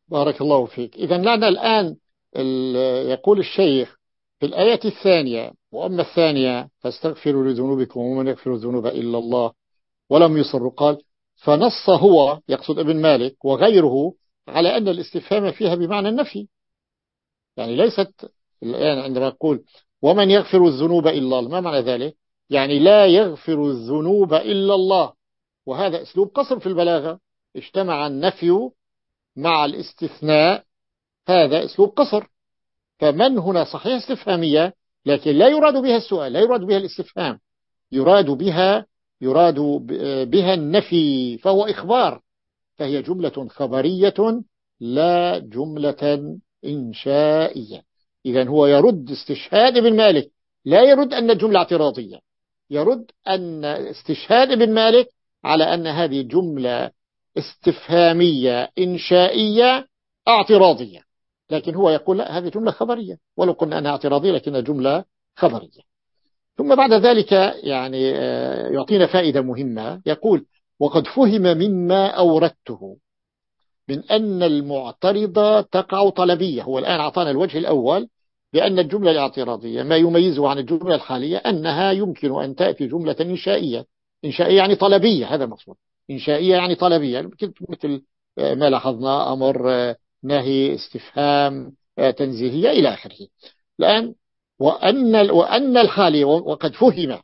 بارك الله فيك. إذا لنا الآن يقول الشيخ في الآية الثانية: وأما الثانية فاستغفروا لذنوبكم ومن يغفر الذنوب إلا الله ولم يصروا. قال فنص هو، يقصد ابن مالك وغيره، على أن الاستفهام فيها بمعنى النفي. يعني ليست الآن عندما يقول ومن يغفر الذنوب إلا الله، ما معنى ذلك؟ يعني لا يغفر الذنوب إلا الله. وهذا أسلوب قصر في البلاغة، اجتمع النفي مع الاستثناء، هذا أسلوب قصر. فمن هنا صحيح استفهامية، لكن لا يراد بها السؤال، لا يراد بها الاستفهام، يراد بها يراد بها النفي، فهو إخبار، فهي جملة خبرية لا جملة إنشائية. إذن هو يرد استشهاد ابن مالك، لا يرد أن الجملة اعتراضية، يرد أن استشهاد ابن مالك على أن هذه جملة استفهامية إنشائية اعتراضية. لكن هو يقول لا، هذه جملة خبرية، ولو قلنا أنها اعتراضية لكنها جملة خبرية. ثم بعد ذلك يعني يعطينا فائدة مهمة، يقول وقد فهم مما أوردته من أن المعترضة تقع طلبية. هو الآن أعطانا الوجه الأول بأن الجملة الاعتراضية ما يميزها عن الجملة الحالية أنها يمكن أن تأتي جملة إنشائية. إنشائية يعني طلبية، هذا المقصود. إنشائية يعني طلبية، مثل ما لاحظنا أمر، نهي، استفهام، تنزيهية إلى آخره. الآن وأن وأن الحالية وقد فهم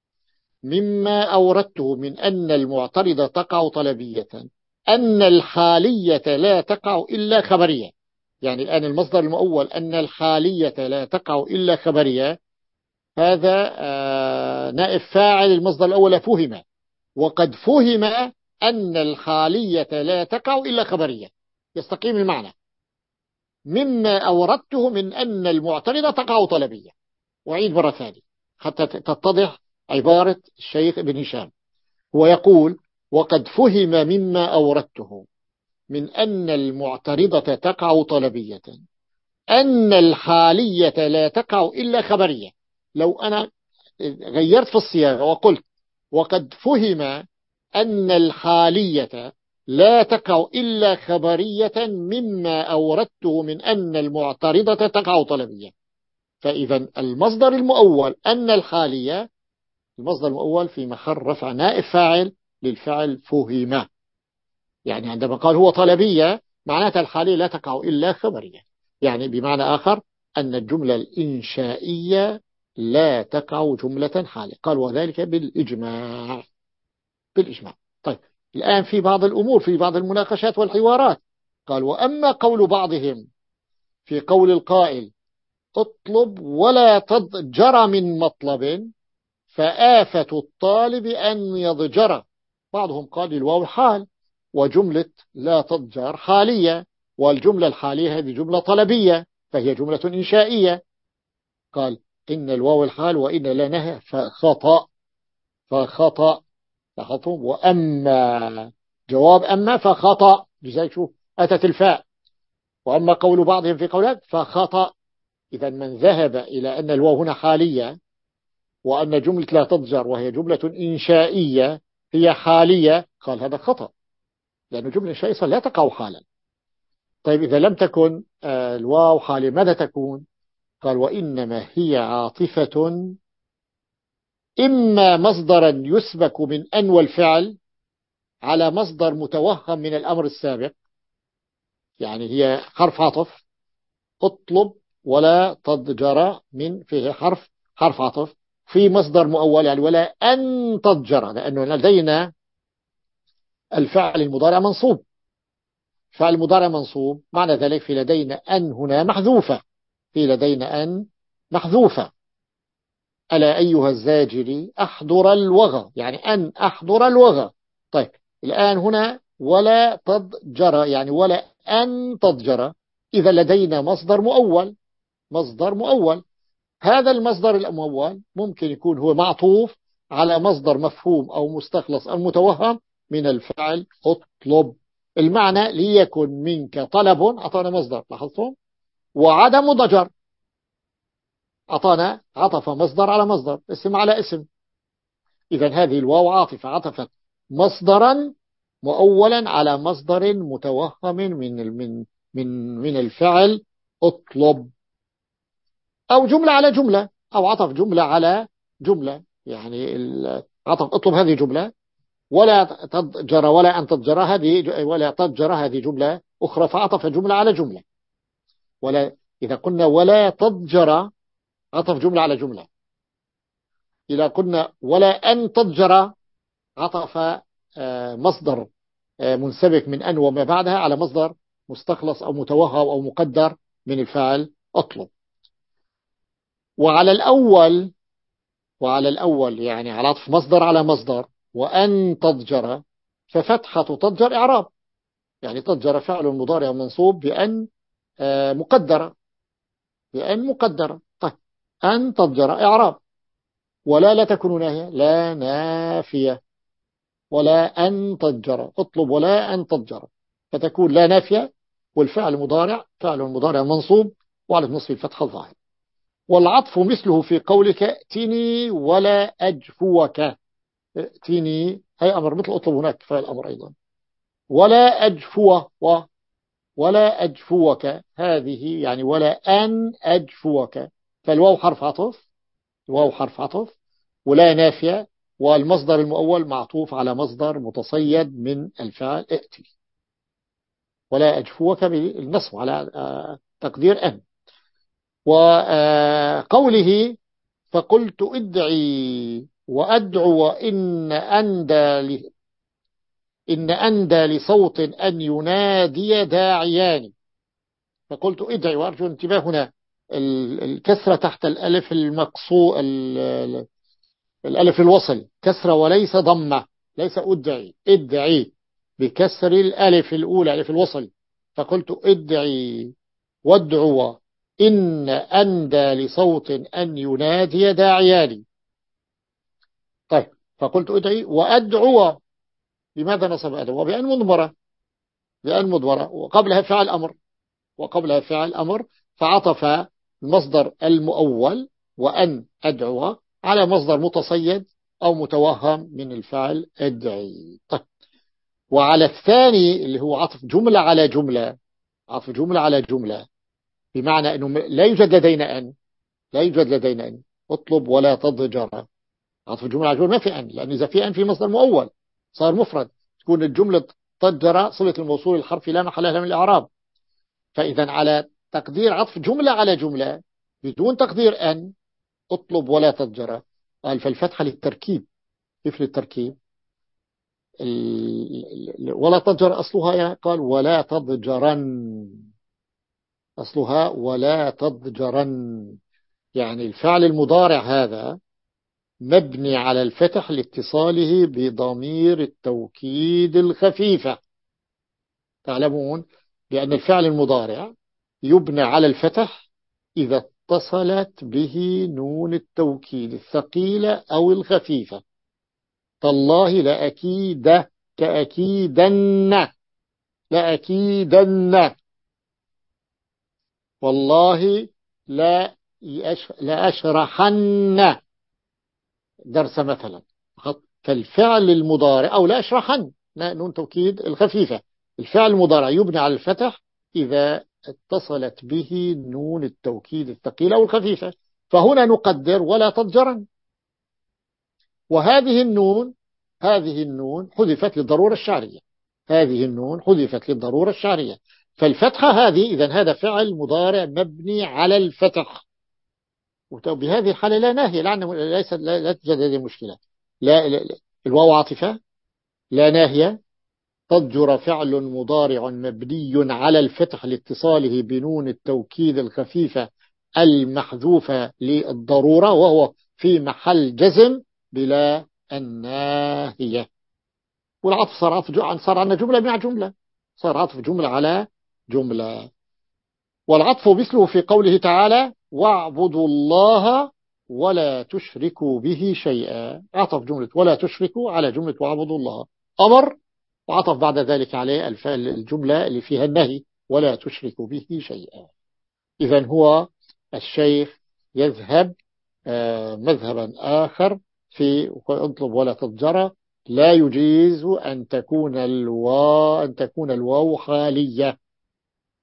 مما أوردته من أن المعترضة تقع طلبية أن الحالية لا تقع إلا خبرية. يعني الآن المصدر المؤول أن الحالية لا تقع إلا خبرية، هذا آه نائب فاعل المصدر الأول فهم، وقد فهم أن الحالية لا تقع إلا خبرية، يستقيم المعنى. مما أوردته من أن المعترضة تقع طلبية. وعيد مرة ثانية حتى تتضح عبارة الشيخ ابن هشام. هو يقول وقد فهم مما أوردته من أن المعترضة تقع طلبية أن الحالية لا تقع إلا خبرية. لو أنا غيرت في الصياغة وقلت وقد فهم أن الحالية لا تقع إلا خبرية مما أوردته من أن المعترضة تقع طلبية، فإذا المصدر المؤول أن الحالية، المصدر المؤول في محل رفع نائب فاعل للفعل فهم. يعني عندما قال هو طلبية معناتها الحالية لا تقع إلا خبرية، يعني بمعنى آخر أن الجملة الإنشائية لا تقع جملة حالية. قال وذلك بالإجماع، بالإجماع. طيب الآن في بعض الأمور، في بعض المناقشات والحوارات، قال وأما قول بعضهم في قول القائل اطلب ولا تضجر من مطلب فآفة الطالب أن يضجر. بعضهم قال الواو حال، وجملة لا تضجر حالية، والجملة الحالية هذه جملة طلبية فهي جملة إنشائية. قال إن الواو الحال وإن لا نهي فخطأ، فخطأ لاحظتم. وأما جواب أما فخطأ، لذلك شوف أتت الفاء. وأما قول بعضهم في قولات فخطأ. إذا من ذهب إلى أن الواو هنا حالية وأن جملة لا تضجر وهي جملة إنشائية هي حالية، قال هذا خطأ، لأن جملة إنشائية لا تقع حالا. طيب إذا لم تكن الواو حالية ماذا تكون؟ قال وإنما هي عاطفة، إما مصدرا يسبك من أن والفعل على مصدر متوهم من الأمر السابق، يعني هي حرف عطف، اطلب ولا تضجر من فيه حرف حرف عطف في مصدر مؤول، يعني ولا أن تضجر، لأنه لدينا الفعل المضارع منصوب، فعل المضارع منصوب معنى ذلك في لدينا أن هنا محذوفة، في لدينا أن محذوفة. ألا أيها الزاجري أحضر الوغى، يعني أن أحضر الوغى. طيب الآن هنا ولا تضجر، يعني ولا أن تضجر، إذا لدينا مصدر مؤول، مصدر مؤول. هذا المصدر المؤول ممكن يكون هو معطوف على مصدر مفهوم أو مستخلص أو متوهم من الفعل اطلب. المعنى ليكن منك طلب، أعطانا مصدر لاحظتم، وعدم ضجر أعطانا عطف مصدر على مصدر، اسم على اسم. إذا هذه الواو عاطفة عطفت مصدرا مؤولا على مصدر متوهم من من من من الفعل اطلب، أو جملة على جملة، أو عطف جملة على جملة. يعني عطف اطلب هذه جملة، ولا تضجر ولا أن تضجر هذه، ولا تضجر هذه جملة أخرى، فعطف جملة على جملة. ولا إذا قلنا ولا تضجر عطف جملة على جملة. إذا قلنا ولا أن تضجر عطف مصدر منسبك من أن وما بعدها على مصدر مستخلص أو متوهم أو مقدر من الفاعل أطلب. وعلى الأول وعلى الأول يعني على عطف مصدر على مصدر، وأن تضجر، ففتحة تضجر إعراب. يعني تضجر فعل مضارع منصوب بأن مقدرة، بأن مقدرة. طيب أن تضجر إعراب. ولا لا تكون ناهية، لا نافية. ولا أن تضجر اطلب ولا أن تضجر، فتكون لا نافية، والفعل مضارع فعل مضارع منصوب وعلى نصف الفتح الظاهر. والعطف مثله في قولك ائتني ولا أجفوك. ائتني هي أمر مثل اطلب هناك فعل الأمر أيضا. ولا أجفو و ولا أجفوك هذه يعني ولا أن أجفوك، فالواو حرف عطف، الواو حرف عطف، ولا نافية، والمصدر المؤول معطوف على مصدر متصيد من الفعل ائتي. ولا أجفوك بالنصب على تقدير أن. وقوله فقلت ادعي وأدعو إن أندى إن أندى لصوت أن ينادي داعيان. فقلت ادعي، وأرجو انتباه هنا الكسرة تحت الألف المقصو الألف الوصل كسرة وليس ضمة، ليس ادعي، ادعي بكسر الألف الأولى ألف الوصل. فقلت ادعي وادعو إن أندى لصوت أن ينادي داعيان. طيب فقلت ادعي وأدعو، لماذا نصب أدعو؟ بأن مضمرة، بأن مضمرة وقبلها فعل أمر، وقبلها فعل أمر، فعطف المصدر المؤول وأن أدعو على مصدر متصيد أو متوهم من الفعل ادعي. طيب وعلى الثاني اللي هو عطف جملة على جملة، عطف جملة على جملة بمعنى أنه لا يوجد لدينا أن، لا يوجد لدينا أن اطلب ولا تضجر. عطف جملة على جملة ما في أن، لأن إذا في أن في مصدر مؤول صار مفرد، تكون الجملة تضجر صلة الموصول الحرفي لا محل لها من الإعراب. فإذا على تقدير عطف جملة على جملة بدون تقدير أن اطلب ولا تضجر، قال فالفتحة للتركيب. كيف للتركيب؟ ولا تضجر أصلها قال ولا تضجرن، أصلها ولا تضجرن. يعني الفعل المضارع هذا مبني على الفتح لاتصاله بضمير التوكيد الخفيفة. تعلمون بأن الفعل المضارع يبنى على الفتح إذا اتصلت به نون التوكيد الثقيلة أو الخفيفة. تالله لأكيد كأكيدن، لأكيدن. والله لا لأشرحن درس مثلا. فالفعل المضارع أو لا أشرحن نون توكيد الخفيفة، الفعل المضارع يبنى على الفتح إذا اتصلت به نون التوكيد الثقيلة أو الخفيفة. فهنا نقدر ولا تضجرن، وهذه النون هذه النون حذفت للضرورة الشعرية، هذه النون حذفت للضرورة الشعرية. فالفتحة هذه إذن هذا فعل مضارع مبني على الفتح، وبهذه الحالة لا ناهية، لأنه ليس لا, لا توجد هذه المشكلة. لا, لا, لا الواو عاطفة لا ناهية. تضجر فعل مضارع مبني على الفتح لاتصاله بنون التوكيد الخفيفة المحذوفة للضرورة، وهو في محل جزم بلا الناهية. والعطف صار عطف صار عندنا جملة مع جملة، صار عطف جملة على جملة. والعطف مثله في قوله تعالى واعبدوا الله ولا تشركوا به شيئا. عطف جملة ولا تشركوا على جملة واعبدوا الله أمر، وعطف بعد ذلك عليه الجملة اللي فيها النهي ولا تشركوا به شيئا. إذن هو الشيخ يذهب مذهبا آخر في اطلب ولا تضجر، لا يجيز أن تكون الواو أن تكون الواو خالية،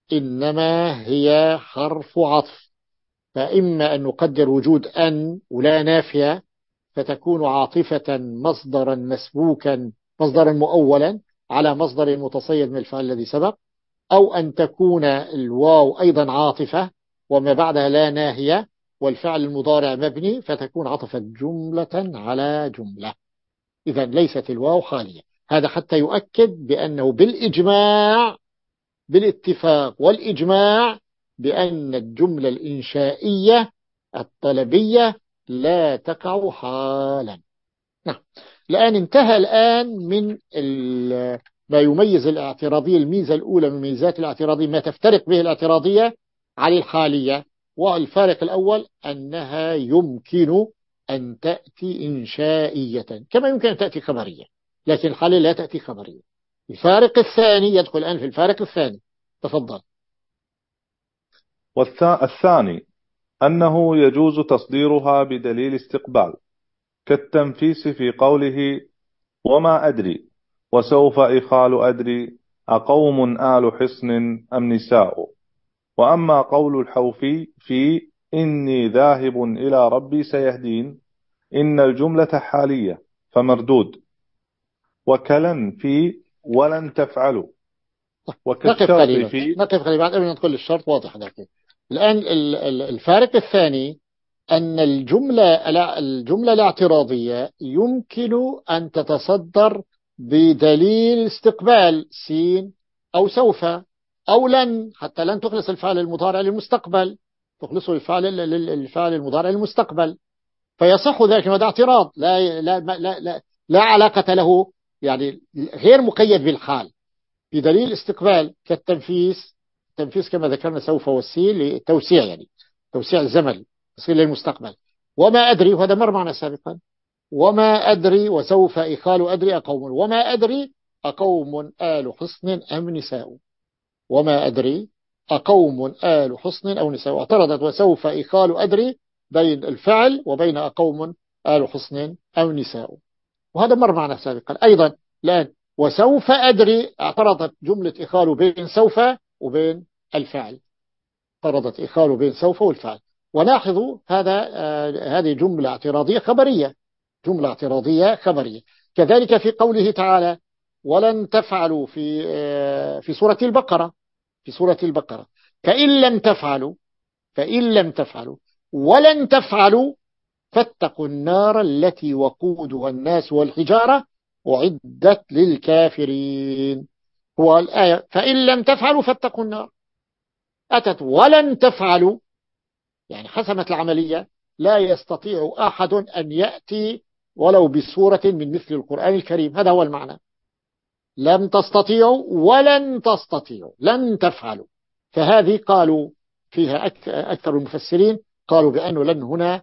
إنما هي حرف عطف، فإما أن نقدر وجود أن ولا نافية فتكون عاطفة مصدرا مسبوكا، مصدرا مؤولا على مصدر متصيد من الفعل الذي سبق، أو أن تكون الواو أيضا عاطفة وما بعدها لا ناهية والفعل المضارع مبني فتكون عطفت جملة على جملة. إذا ليست الواو خالية. هذا حتى يؤكد بأنه بالإجماع، بالاتفاق والإجماع، بأن الجملة الإنشائية الطلبية لا تقع حالا. نعم. الآن انتهى الآن من ما يميز الاعتراضية. الميزة الأولى من ميزات الاعتراضية ما تفترق به الاعتراضية عن الحالية، والفارق الأول أنها يمكن أن تأتي إنشائية كما يمكن أن تأتي خبرية، لكن الحالية لا تأتي خبرية. الفارق الثاني يدخل الآن في الفارق الثاني. تفضل. والثاني أنه يجوز تصديرها بدليل استقبال، كالتنفيس في قوله وما أدري وسوف إخال أدري أقوم آل حصن أم نساء. وأما قول الحوفي في إني ذاهب إلى ربي سيهدين إن الجملة حالية فمردود، وكلن في ولن تفعلوا، نقف وكالشرط قليلا في نقف قليلا بعد أن ندخل الشرط واضح لكن الآن الفارق الثاني أن الجملة الجملة الاعتراضية يمكن أن تتصدر بدليل استقبال سين أو سوف أو لن، حتى لن تخلص الفعل المضارع للمستقبل، تخلصه الفعل الفعل المضارع للمستقبل، فيصح ذلك. هذا اعتراض لا لا لا لا, لا علاقة له، يعني غير مقيد بالحال، بدليل استقبال كالتنفيس. التنفيس كما ذكرنا سوف والسين للتوسيع، يعني توسيع الزمن يصير للمستقبل. وما أدري، وهذا مر معنا سابقا، وما أدري وسوف إخال أدري أقوم، وما أدري أقوم آل حصن أم نساء، وما أدري أقوم آل حصن أو نساء. اعترضت وسوف إخال أدري بين الفعل وبين أقوم آل حصن أو نساء، وهذا مر معنا سابقا أيضا. الآن وسوف أدري اعترضت جملة إخال بين سوف وبين الفعل، اعترضت إخال بين سوف والفعل. ولاحظوا هذا آه هذه جملة اعتراضية خبرية، جملة اعتراضية خبرية. كذلك في قوله تعالى ولن تفعلوا في آه في سورة البقرة، في سورة البقرة فإن لم تفعلوا، فإن لم تفعلوا ولن تفعلوا فاتقوا النار التي وقودها الناس والحجارة أعدت للكافرين. هو الآية فإن لم تفعلوا فاتقوا النار، أتت ولن تفعلوا، يعني حسمت العملية. لا يستطيع أحد أن يأتي ولو بسورة من مثل القرآن الكريم، هذا هو المعنى. لم تستطيعوا ولن تستطيعوا، لن تفعلوا. فهذه قالوا فيها أكثر المفسرين قالوا بأنه لن هنا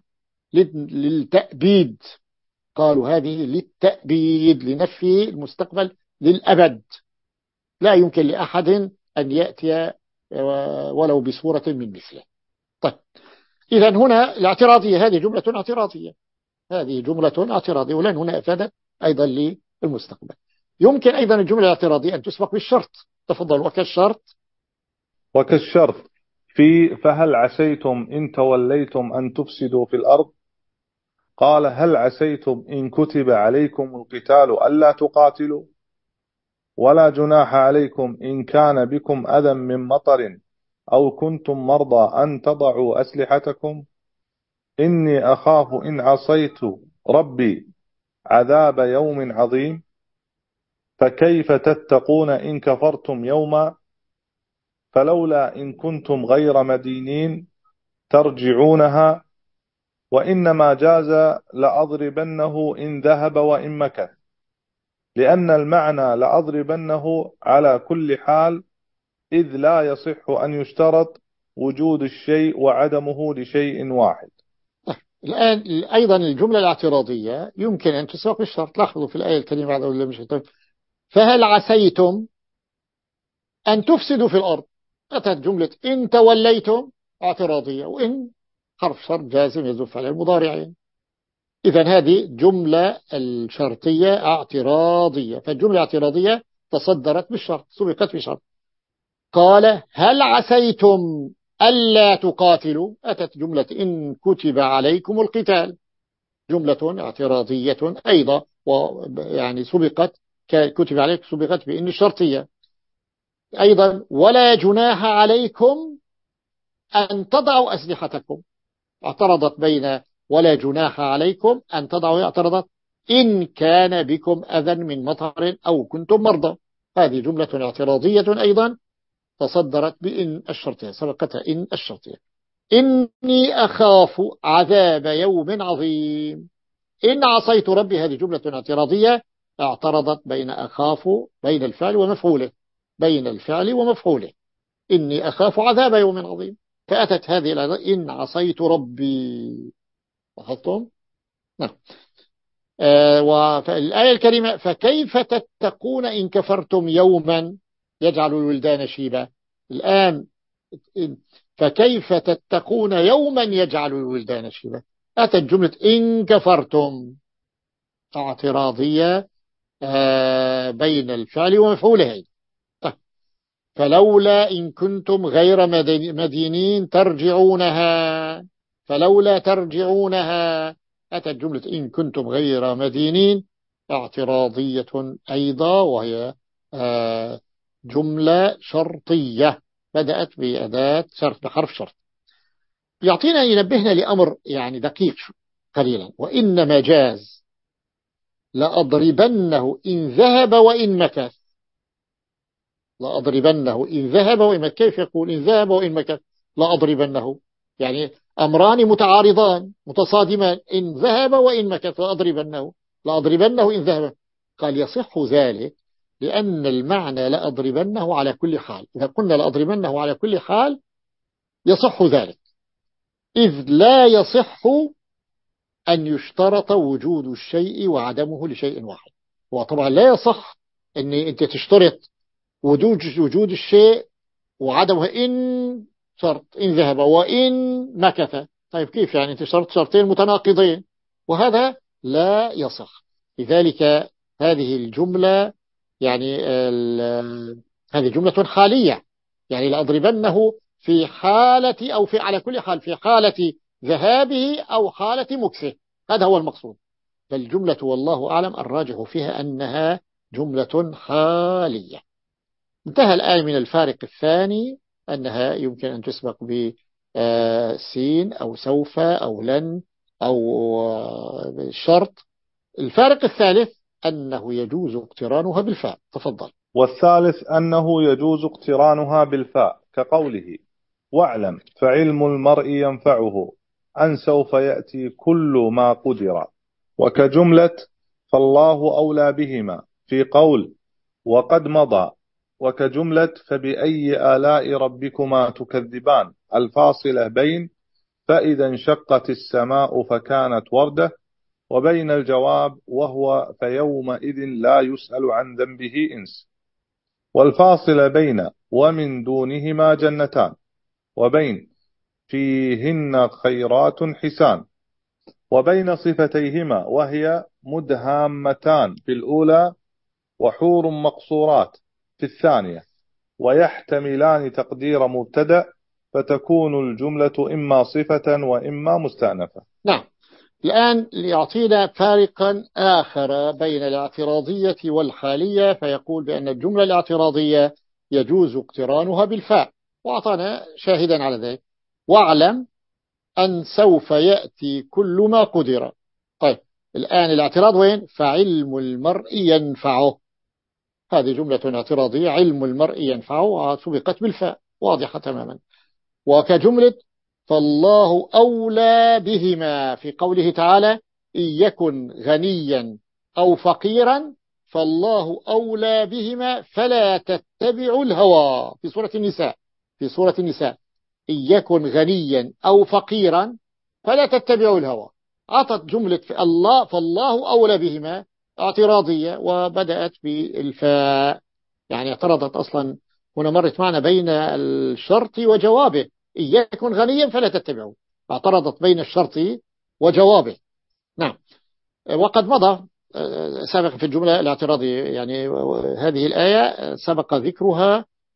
للتأبيد، قالوا هذه للتأبيد، لنفي المستقبل للأبد، لا يمكن لأحد أن يأتي ولو بصورة من مثله. طيب إذا هنا الاعتراضية هذه جملة اعتراضية، هذه جملة اعتراضية، ولن هنا أفادت أيضا للمستقبل. يمكن أيضا الجملة الاعتراضية أن تسبق بالشرط. تفضل. وكالشرط وكالشرط في فهل عسيتم إن توليتم أن تفسدوا في الأرض. قال هل عسيتم إن كتب عليكم القتال ألا تقاتلوا ولا جناح عليكم إن كان بكم أذى من مطر أو كنتم مرضى أن تضعوا أسلحتكم إني أخاف إن عصيت ربي عذاب يوم عظيم فكيف تتقون إن كفرتم يوما فلولا إن كنتم غير مدينين ترجعونها وإنما جاز لأضربنه إن ذهب وإن مكث لأن المعنى لأضربنه على كل حال إذ لا يصح أن يشترط وجود الشيء وعدمه لشيء واحد. الآن أيضا الجملة الاعتراضية يمكن أن تسبق بالشرط. لاحظوا في الآية الكريمة بعد أولا مش فهل عسيتم أن تفسدوا في الأرض، أتت جملة إن توليتم اعتراضية، وإن حرف شرط جازم يزف على المضارعين. إذا هذه جملة الشرطية اعتراضية، فالجملة الاعتراضية تصدرت بالشرط، سبقت بشرط. قال هل عسيتم ألا تقاتلوا، أتت جملة إن كتب عليكم القتال، جملة اعتراضية أيضا، ويعني سبقت كتب عليكم سبقت بإن الشرطية أيضا. ولا جناح عليكم أن تضعوا أسلحتكم، اعترضت بين ولا جناح عليكم أن تضعوا، اعترضت إن كان بكم أذى من مطر أو كنتم مرضى، هذه جملة اعتراضية أيضا تصدرت بإن الشرطية، سبقتها إن الشرطية. إني أخاف عذاب يوم عظيم، إن عصيت ربي، هذه جملة اعتراضية اعترضت بين أخاف، بين الفعل ومفعوله، بين الفعل ومفعوله، إني أخاف عذاب يوم عظيم، فأتت هذه الآية إن عصيت ربي. لاحظتم؟ نعم. آه وفي الآية الكريمة فكيف تتقون إن كفرتم يوما يجعل الولدان شيبا، الآن فكيف تتقون يوما يجعل الولدان شيبا، أتت جملة إن كفرتم اعتراضية آه بين الفعل ومفعوله. طيب. فلولا إن كنتم غير مدينين ترجعونها، فلولا ترجعونها، أتت جملة إن كنتم غير مدينين اعتراضية أيضا، وهي آه جملة شرطية بدأت بأداة شرط بحرف شرط. يعطينا ينبهنا لأمر يعني دقيق قليلا، وإن مجاز لأضربنه إن ذهب وإن مكث، لأضربنه إن ذهب وإن مكث، كيف يقول إن ذهب وإن مكث لأضربنه، يعني أمران متعارضان متصادمان، إن ذهب وإن مكث لأضربنه، لأضربنه إن ذهب، قال يصح ذلك لأن المعنى لأضربنه على كل حال، إذا قلنا لأضربنه على كل حال يصح ذلك، إذ لا يصح أن يشترط وجود الشيء وعدمه لشيء واحد. وطبعا لا يصح أن أنت تشترط وجود وجود الشيء وعدمه إن شرط إن ذهب وإن مكث، طيب كيف يعني أنت شرط شرطين متناقضين، وهذا لا يصح. لذلك هذه الجملة يعني هذه جملة حالية، يعني لأضربنه في حالة أو في على كل حال في حالة ذهابه أو حالة مكثه، هذا هو المقصود. فالجملة والله أعلم الراجح فيها أنها جملة حالية. انتهى الآن من الفارق الثاني أنها يمكن أن تسبق بسين أو سوف أو لن أو شرط. الفارق الثالث أنه يجوز اقترانها بالفاء، تفضل. والثالث أنه يجوز اقترانها بالفاء كقوله واعلم فعلم المرء ينفعه أن سوف يأتي كل ما قدر، وكجملة فالله أولى بهما في قول وقد مضى، وكجملة فبأي آلاء ربكما تكذبان الفاصلة بين فإذا انشقت السماء فكانت وردة وبين الجواب وهو فيومئذ لا يسأل عن ذنبه إنس، والفاصل بين ومن دونهما جنتان وبين فيهن خيرات حسان، وبين صفتيهما وهي مدهامتان في الأولى وحور مقصورات في الثانية، ويحتملان تقدير مبتدأ فتكون الجملة إما صفة وإما مستأنفة. نعم. الآن ليعطينا فارقا آخر بين الاعتراضية والحالية، فيقول بأن الجملة الاعتراضية يجوز اقترانها بالفاء، وأعطانا شاهدا على ذلك واعلم أن سوف يأتي كل ما قدر. طيب الآن الاعتراض وين؟ فعلم المرء ينفعه، هذه جملة اعتراضية، علم المرء ينفعه سبقت بالفاء واضحة تماما. وكجملة فالله أولى بهما في قوله تعالى إن يكن غنيا أو فقيرا فالله أولى بهما فلا تتبعوا الهوى في سورة النساء، في سورة النساء إن يكن غنيا أو فقيرا فلا تتبعوا الهوى، عطت جملة في الله فالله أولى بهما اعتراضية وبدأت بالفاء، يعني اعترضت أصلا هنا مرت معنا بين الشرط وجوابه إن يكن غنيا فلا تتبعوا، اعترضت بين الشرط وجوابه. نعم. وقد مضى سبق في الجملة الاعتراضية، يعني هذه الآية سبق ذكرها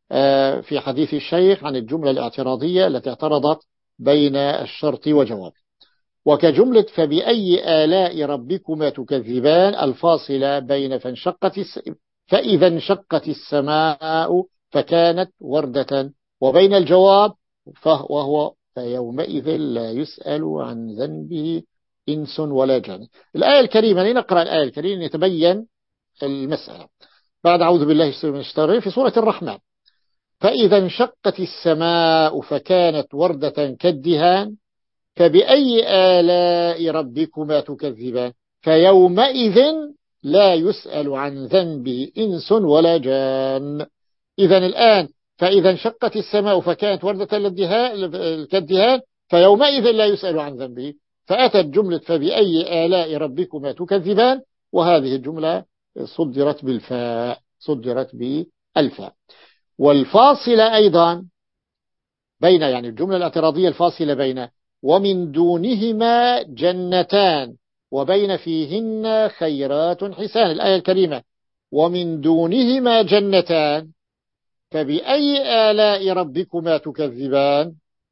في حديث الشيخ عن الجملة الاعتراضية التي اعترضت بين الشرط وجواب. وكجملة فبأي آلاء ربكما تكذبان الفاصلة بين فانشقت فإذا انشقت السماء فكانت وردة، وبين الجواب وهو فيومئذ لا يسأل عن ذنبه إنس ولا جان. الآية الكريمة لنقرأ الآية الكريمة يتبين المسألة. بعد أعوذ بالله من الشيطان الرجيم في سورة الرحمن: فإذا انشقت السماء فكانت وردة كالدهان فبأي آلاء ربكما تكذبان فيومئذ لا يسأل عن ذنبه إنس ولا جان. إذن الآن فإذا انشقت السماء فكانت وردة كالدهان فيومئذ لا يسأل عن ذنبه، فأتت جملة فبأي آلاء ربكما تكذبان، وهذه الجملة صدرت بالفاء صدرت بالفاء. والفاصلة أيضا بين يعني الجملة الاعتراضية الفاصلة بين ومن دونهما جنتان وبين فيهن خيرات حسان، الآية الكريمة ومن دونهما جنتان فبأي آلاء ربكما تكذبان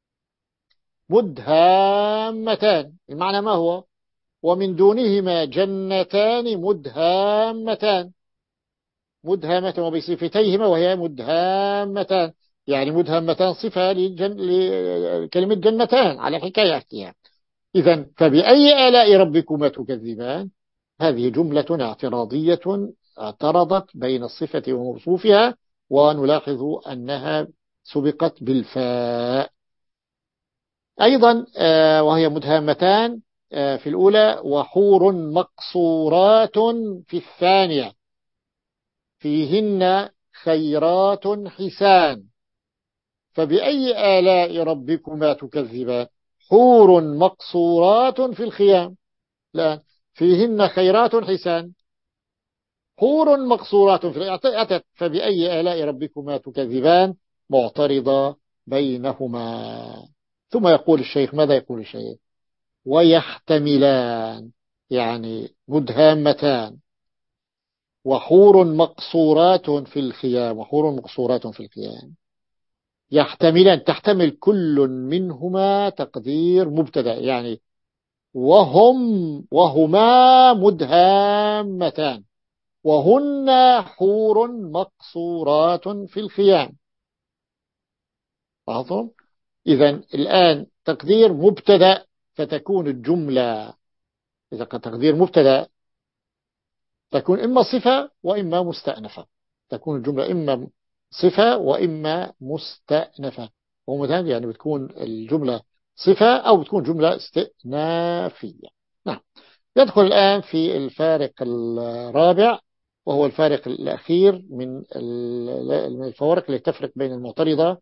مدهامتان. المعنى ما هو؟ ومن دونهما جنتان مدهامتان مدهامتان وبصفتيهما وهي مدهامتان، يعني مدهامتان صفة لكلمة جنتان على حكايتها. إذن فبأي آلاء ربكما تكذبان هذه جملة اعتراضية اعترضت بين الصفة وموصوفها، ونلاحظ أنها سبقت بالفاء. أيضا وهي مدهامتان في الأولى وحور مقصورات في الثانية فيهن خيرات حسان فبأي آلاء ربكما تكذبان حور مقصورات في الخيام لا فيهن خيرات حسان حور مقصورات في أتت فبأي آلاء ربكما تكذبان معترضة بينهما. ثم يقول الشيخ ماذا يقول الشيخ؟ ويحتملان يعني مدهامتان وحور مقصورات في الخيام وحور مقصورات في الخيام يحتملان تحتمل كل منهما تقدير مبتدأ، يعني وهم وهما مدهامتان وهن حور مقصورات في الخيام. لاحظتم؟ إذن الآن تقدير مبتدأ فتكون الجملة إذا كان تقدير مبتدأ تكون إما صفة وإما مستأنفة، تكون الجملة إما صفة وإما مستأنفة، ومثلا يعني بتكون الجملة صفة أو بتكون جملة استئنافية. نعم. يدخل الآن في الفارق الرابع وهو الفارق الأخير من الفوارق اللي تفرق بين المعترضة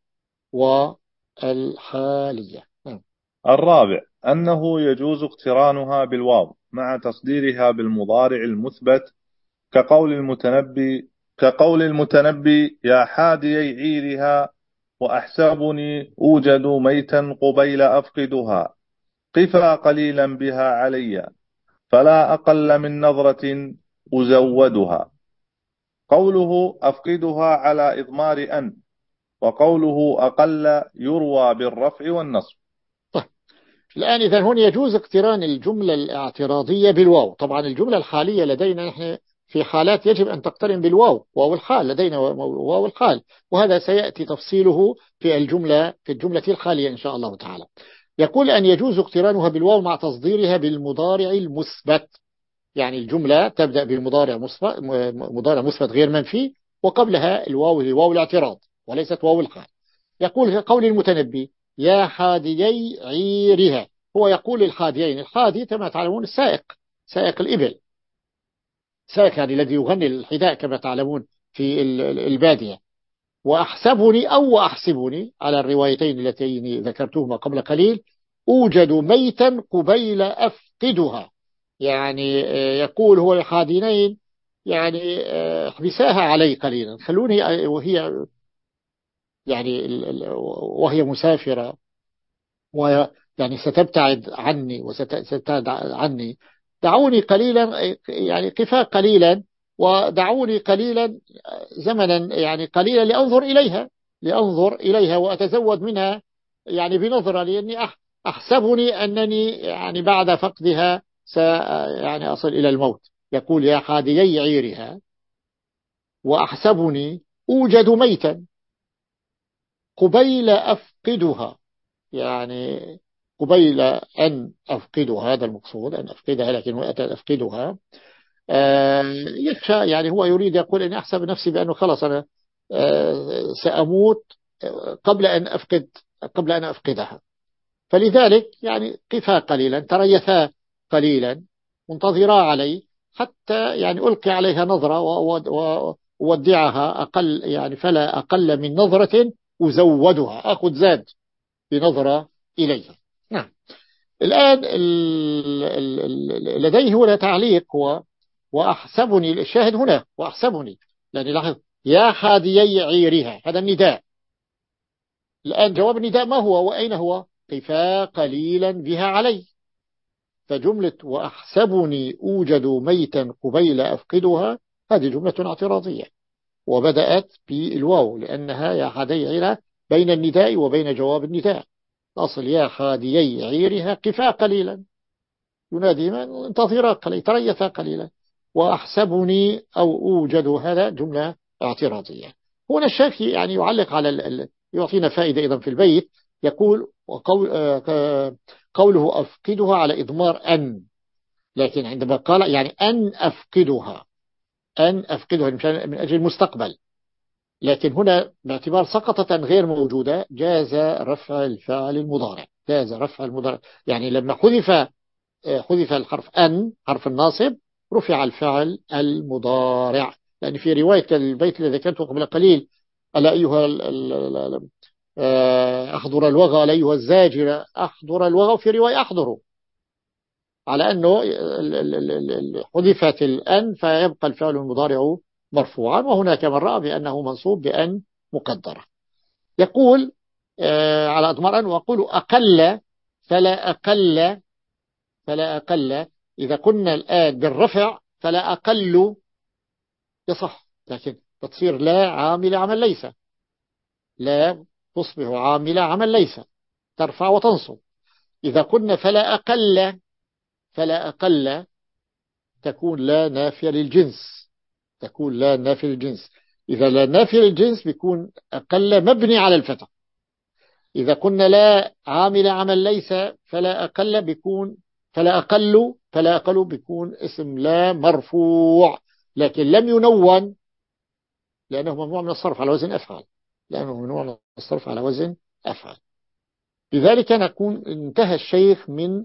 والحالية. نعم. الرابع أنه يجوز اقترانها بالواو مع تصديرها بالمضارع المثبت كقول المتنبي كقول المتنبي يا حادي عيرها وأحسبني أوجد ميتا قبيل أفقدها قفا قليلا بها علي فلا أقل من نظرة أزودها. قوله أفقدها على إضمار أن، وقوله أقل يروى بالرفع والنصب. طيب الآن إذا هنا يجوز اقتران الجملة الاعتراضية بالواو. طبعا الجملة الحالية لدينا نحن في حالات يجب أن تقترن بالواو، واو الحال لدينا واو الحال، وهذا سيأتي تفصيله في الجملة في الجملة الحالية إن شاء الله تعالى. يقول أن يجوز اقترانها بالواو مع تصديرها بالمضارع المثبت، يعني الجملة تبدأ بالمضارع مثبت مضارع مثبت غير منفي وقبلها الواو هي واو الاعتراض وليست واو الحال. يقول في قول المتنبي يا حاديي عيرها، هو يقول الحاديين، الحادي كما تعلمون السائق سائق الإبل، سائق يعني الذي يغني الحذاء كما تعلمون في البادية. وأحسبني أو أحسبني على الروايتين اللتين ذكرتهما قبل قليل أوجد ميتا قبيل أفقدها، يعني يقول هو الحاديين يعني احبساها علي قليلا خلوني وهي يعني وهي مسافرة ويعني ستبتعد عني وستبتعد عني دعوني قليلا يعني قفا قليلا ودعوني قليلا زمنا يعني قليلا لأنظر إليها، لأنظر إليها وأتزود منها يعني بنظرة، لأني أحسبني أنني يعني بعد فقدها س يعني أصل إلى الموت. يقول يا حاديي عيرها وأحسبني أوجد ميتا قبيل أفقدها، يعني قبيل أن أفقدها، هذا المقصود أن أفقدها، لكن أتى أفقدها يخشى، يعني هو يريد يقول أن أحسب نفسي بأنه خلاص أنا سأموت قبل أن أفقد قبل أن أفقدها. فلذلك يعني قفا قليلا، تريثا قليلا، منتظرا علي حتى يعني ألقي عليها نظرة وودعها أقل، يعني فلا أقل من نظرة أزودها، أخذ زاد بنظرة إليها. نعم. الآن لديه هنا تعليق هو وأحسبني، الشاهد هنا وأحسبني، لأن لاحظ يا حاديي عيرها، هذا النداء. الآن جواب النداء ما هو وأين هو؟ قفا قليلا بها علي. فجملة وأحسبني أوجد ميتا قبيل أفقدها هذه جملة اعتراضية، وبدأت بالواو لأنها يا حادي عيرها بين النداء وبين جواب النداء. أصل يا حاديي عيرها قفا قليلا، ينادي من انتظرا قليلا، تريثا قليلا. وأحسبني أو أوجد هذا جملة اعتراضية. هنا الشيخ يعني يعلق على ال... يعطينا فائدة أيضا في البيت، يقول وقول قوله أفقدها على إضمار أن، لكن عندما قال يعني أن أفقدها، أن أفقدها من أجل المستقبل، لكن هنا باعتبار سقطة غير موجودة جاز رفع الفعل المضارع، جاز رفع المضارع، يعني لما حذف حذف الحرف أن حرف الناصب رفع الفعل المضارع. لأن في رواية البيت الذي ذكرته قبل قليل ألا أيها أحضر الوغى ألا أيها الزاجر أحضر الوغى، في رواية أحضره، على أنه حذفت الأن فيبقى الفعل المضارع مرفوعا، وهناك من رأى بأنه منصوب بأن مقدرة. يقول على أضمار أن، وأقول أقل فلا أقل فلا أقل، إذا كنا الآن بالرفع فلا أقل يصح، لكن تصير لا عامل عمل ليس، لا تصبح عامل عمل ليس، ترفع وتنصب. إذا كنا فلا أقل فلا أقل تكون لا نافية للجنس، تكون لا نافية للجنس. إذا لا نافية للجنس بيكون أقل مبني على الفتح. إذا كنا لا عامل عمل ليس فلا أقل بيكون فلا أقل فلا أقل بيكون اسم لا مرفوع، لكن لم ينون لأنه ممنوع من الصرف على وزن أفعل، لأنه ممنوع من الصرف على وزن أفعل. لذلك نكون انتهى الشيخ من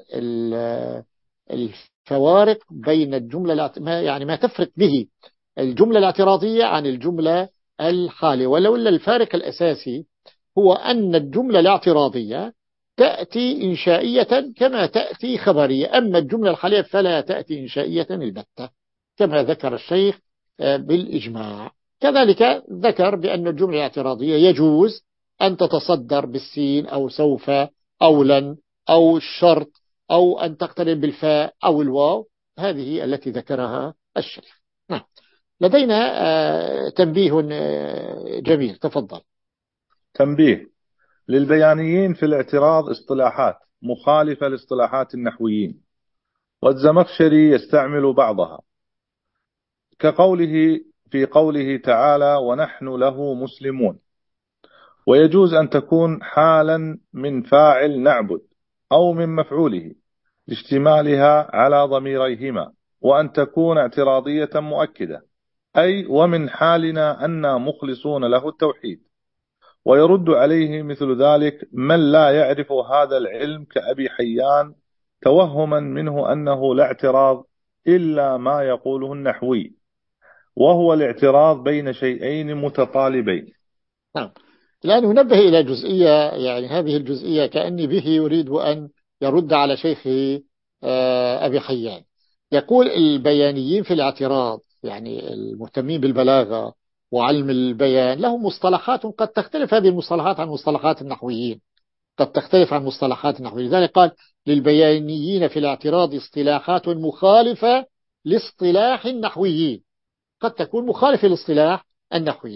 الفوارق بين الجملة ما يعني ما تفرق به الجملة الاعتراضية عن الجملة الحالية. ولو إلا الفارق الأساسي هو أن الجملة الاعتراضية تأتي إنشائية كما تأتي خبرية، أما الجملة الحالية فلا تأتي إنشائية البتة كما ذكر الشيخ بالإجماع. كذلك ذكر بأن الجملة الاعتراضية يجوز أن تتصدر بالسين أو سوف أو لن أو الشرط أو أن تقترن بالفاء أو الواو، هذه التي ذكرها الشيخ. نعم. لدينا تنبيه جميل، تفضل. تنبيه: للبيانيين في الاعتراض اصطلاحات مخالفة لاصطلاحات النحويين، والزمخشري يستعمل بعضها، كقوله في قوله تعالى ونحن له مسلمون، ويجوز أن تكون حالا من فاعل نعبد أو من مفعوله لاشتمالها على ضميريهما، وأن تكون اعتراضية مؤكدة أي ومن حالنا أننا مخلصون له التوحيد. ويرد عليه مثل ذلك من لا يعرف هذا العلم كأبي حيان توهما منه أنه لا اعتراض إلا ما يقوله النحوي، وهو الاعتراض بين شيئين متطالبين. نعم. الآن ننبه إلى جزئية، يعني هذه الجزئية كأني به يريد أن يرد على شيخه أبي حيان. يقول البيانيين في الاعتراض يعني المهتمين بالبلاغة وعلم البيان لهم مصطلحات قد تختلف هذه المصطلحات عن مصطلحات النحويين، قد تختلف عن مصطلحات النحويين. لذلك قال للبيانيين في الاعتراض اصطلاحات مخالفة لاصطلاح النحويين، قد تكون مخالفة لاصطلاح النحويين.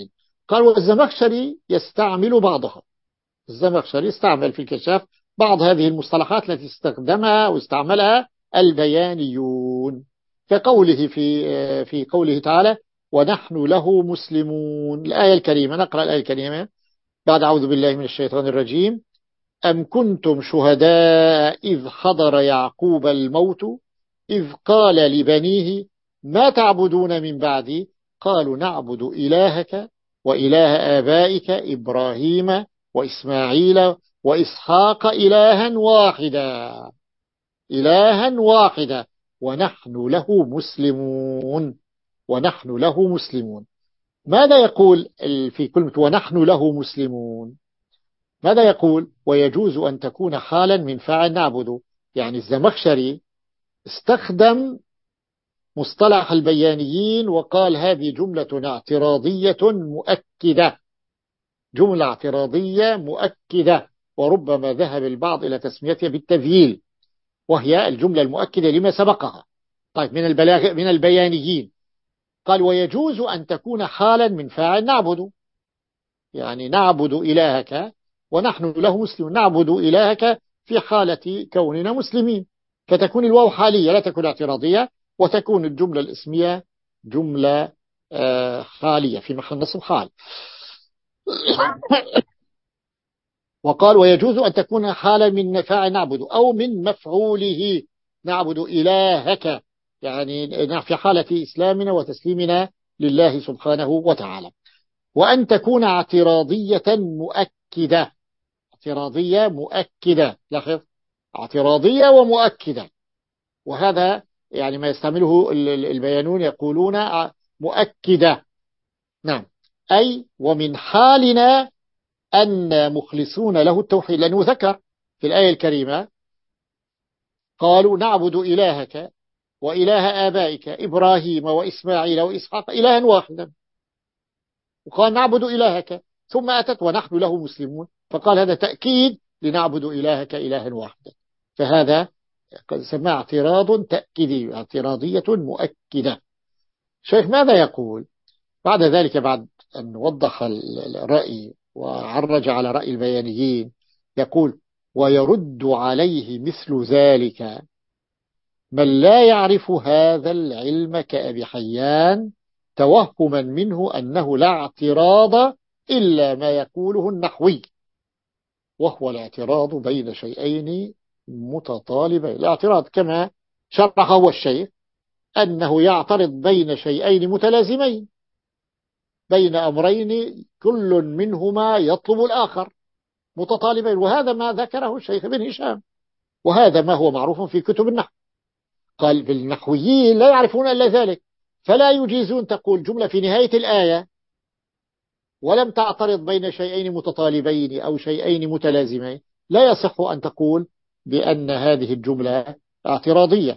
قال والزمخشري يستعمل بعضها. الزمخشري استعمل في الكشاف بعض هذه المصطلحات التي استخدمها واستعملها البيانيون، كقوله في في قوله تعالى ونحن له مسلمون. الآية الكريمة، نقرأ الآية الكريمة بعد أعوذ بالله من الشيطان الرجيم. أم كنتم شهداء إذ حضر يعقوب الموت إذ قال لبنيه ما تعبدون من بعدي قالوا نعبد إلهك وإله آبائك إبراهيم وإسماعيل وإسحاق إلها واحدا إلها واحدا ونحن له مسلمون ونحن له مسلمون. ماذا يقول في كلمة ونحن له مسلمون؟ ماذا يقول؟ ويجوز أن تكون حالا من فاعل نعبد. يعني الزمخشري استخدم مصطلح البيانيين وقال هذه جملة اعتراضية مؤكدة، جملة اعتراضية مؤكدة، وربما ذهب البعض إلى تسميتها بالتذييل، وهي الجملة المؤكدة لما سبقها. طيب من البلاغ من البيانيين قال ويجوز أن تكون حالا من فاعل نعبد، يعني نعبد إلهك ونحن له مسلمون، نعبد إلهك في حالة كوننا مسلمين، فتكون الواو حالية لا تكون اعتراضية، وتكون الجملة الاسمية جملة حالية في محل نصب حال. وقال ويجوز أن تكون حالا من فاعل نعبد أو من مفعوله نعبد إلهك، يعني في حالة إسلامنا وتسليمنا لله سبحانه وتعالى. وأن تكون اعتراضية مؤكدة، اعتراضية مؤكدة، لاحظ اعتراضية ومؤكدة، وهذا يعني ما يستعمله البيانون يقولون مؤكدة. نعم، أي ومن حالنا أن مخلصون له التوحيد، لأنه ذكر في الآية الكريمة قالوا نعبد إلهك وإله آبائك إبراهيم وإسماعيل وإسحاق إلها واحدا، وقال نعبد إلهك، ثم أتت ونحن له مسلمون، فقال هذا تأكيد لنعبد إلهك إلها واحدا، فهذا قد سمى اعتراض تأكيدي، اعتراضية مؤكدة. شيخ ماذا يقول بعد ذلك؟ بعد أن وضح الرأي وعرج على رأي البيانيين يقول ويرد عليه مثل ذلك من لا يعرف هذا العلم كأبي حيان توهما منه أنه لا اعتراض إلا ما يقوله النحوي، وهو الاعتراض بين شيئين متطالبين. الاعتراض كما شرحه الشيخ أنه يعترض بين شيئين متلازمين، بين أمرين كل منهما يطلب الآخر، متطالبين، وهذا ما ذكره الشيخ بن هشام، وهذا ما هو معروف في كتب النحو. قال بالنحويين لا يعرفون إلا ذلك، فلا يجيزون تقول جملة في نهاية الآية ولم تعترض بين شيئين متطالبين أو شيئين متلازمين، لا يصح أن تقول بأن هذه الجملة اعتراضية.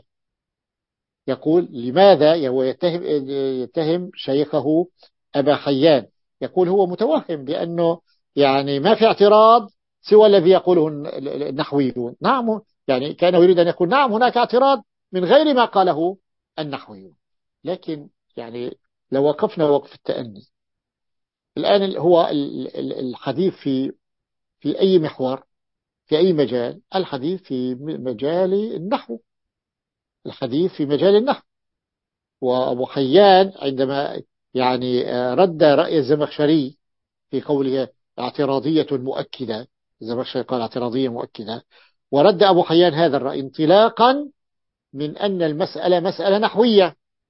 يقول لماذا؟ يتهم, يتهم شيخه أبا حيان، يقول هو متوهم بأنه يعني ما في اعتراض سوى الذي يقوله النحويون. نعم، يعني كان يريد أن يقول نعم هناك اعتراض من غير ما قاله النحويون. لكن يعني لو وقفنا وقف التأني الآن، هو الحديث في في أي محور، في أي مجال؟ الحديث في مجال النحو، الحديث في مجال النحو. وأبو حيان عندما يعني رد رأي الزمخشري في قوله اعتراضية مؤكدة، الزمخشري قال اعتراضية مؤكدة، ورد أبو حيان هذا الرأي انطلاقا من أن المسألة مسألة نحوية.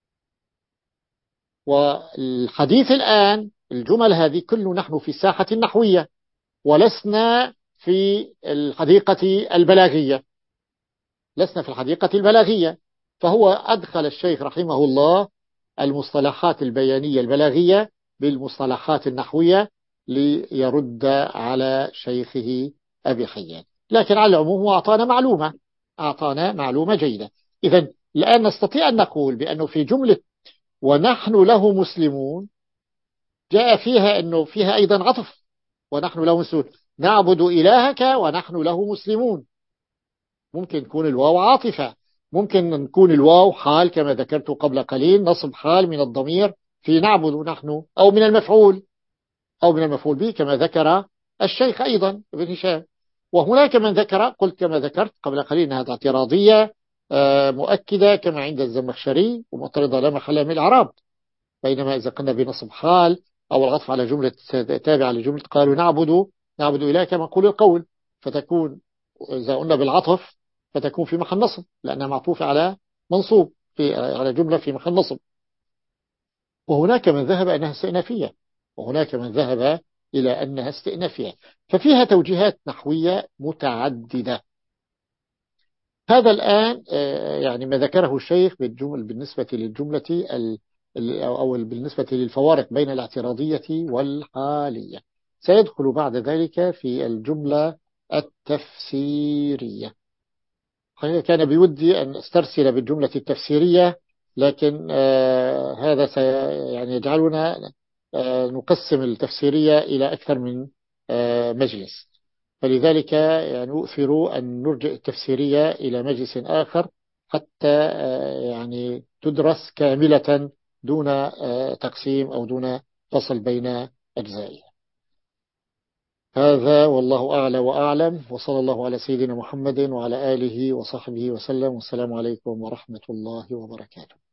والحديث الآن الجمل هذه كله نحن في الساحة النحوية ولسنا في الحديقة البلاغية، لسنا في الحديقة البلاغية. فهو أدخل الشيخ رحمه الله المصطلحات البيانية البلاغية بالمصطلحات النحوية ليرد على شيخه أبي حيان. لكن على العموم هو أعطانا معلومة، أعطانا معلومة جيدة. إذن الآن نستطيع أن نقول بأنه في جملة ونحن له مسلمون جاء فيها أنه فيها أيضا عطف، ونحن له مسلمون نعبد إلهك ونحن له مسلمون. ممكن تكون الواو عاطفة، ممكن نكون الواو حال كما ذكرت قبل قليل، نصب حال من الضمير في نعبد نحن، أو من المفعول أو من المفعول به كما ذكر الشيخ أيضا ابن هشام. وهناك من ذكر، قلت كما ذكرت قبل قليل، أنها اعتراضية مؤكدة كما عند الزمخشري ومعترضة لا محل من الإعراب. بينما إذا قلنا بنصب حال أو العطف على جملة تابعة لجملة قالوا نعبد نعبد إله كما نقول القول، فتكون إذا قلنا بالعطف فتكون في محل نصب لأنها معطوفة على منصوب في على جملة في محل نصب. وهناك من ذهب أنها استئنافية، وهناك من ذهب إلى أنها استئنافية، ففيها توجيهات نحوية متعددة. هذا الآن يعني ما ذكره الشيخ بالجمل بالنسبة للجملة أو بالنسبة للفوارق بين الاعتراضية والحالية. سيدخل بعد ذلك في الجملة التفسيرية. كان بودي أن استرسل بالجملة التفسيرية، لكن آه هذا سي يعني يجعلنا آه نقسم التفسيرية إلى أكثر من آه مجلس، فلذلك يعني أؤثر أن نرجع التفسيرية إلى مجلس آخر حتى آه يعني تدرس كاملة دون آه تقسيم أو دون فصل بين أجزائها. هذا والله أعلى وأعلم، وصلى الله على سيدنا محمد وعلى آله وصحبه وسلم، والسلام عليكم ورحمة الله وبركاته.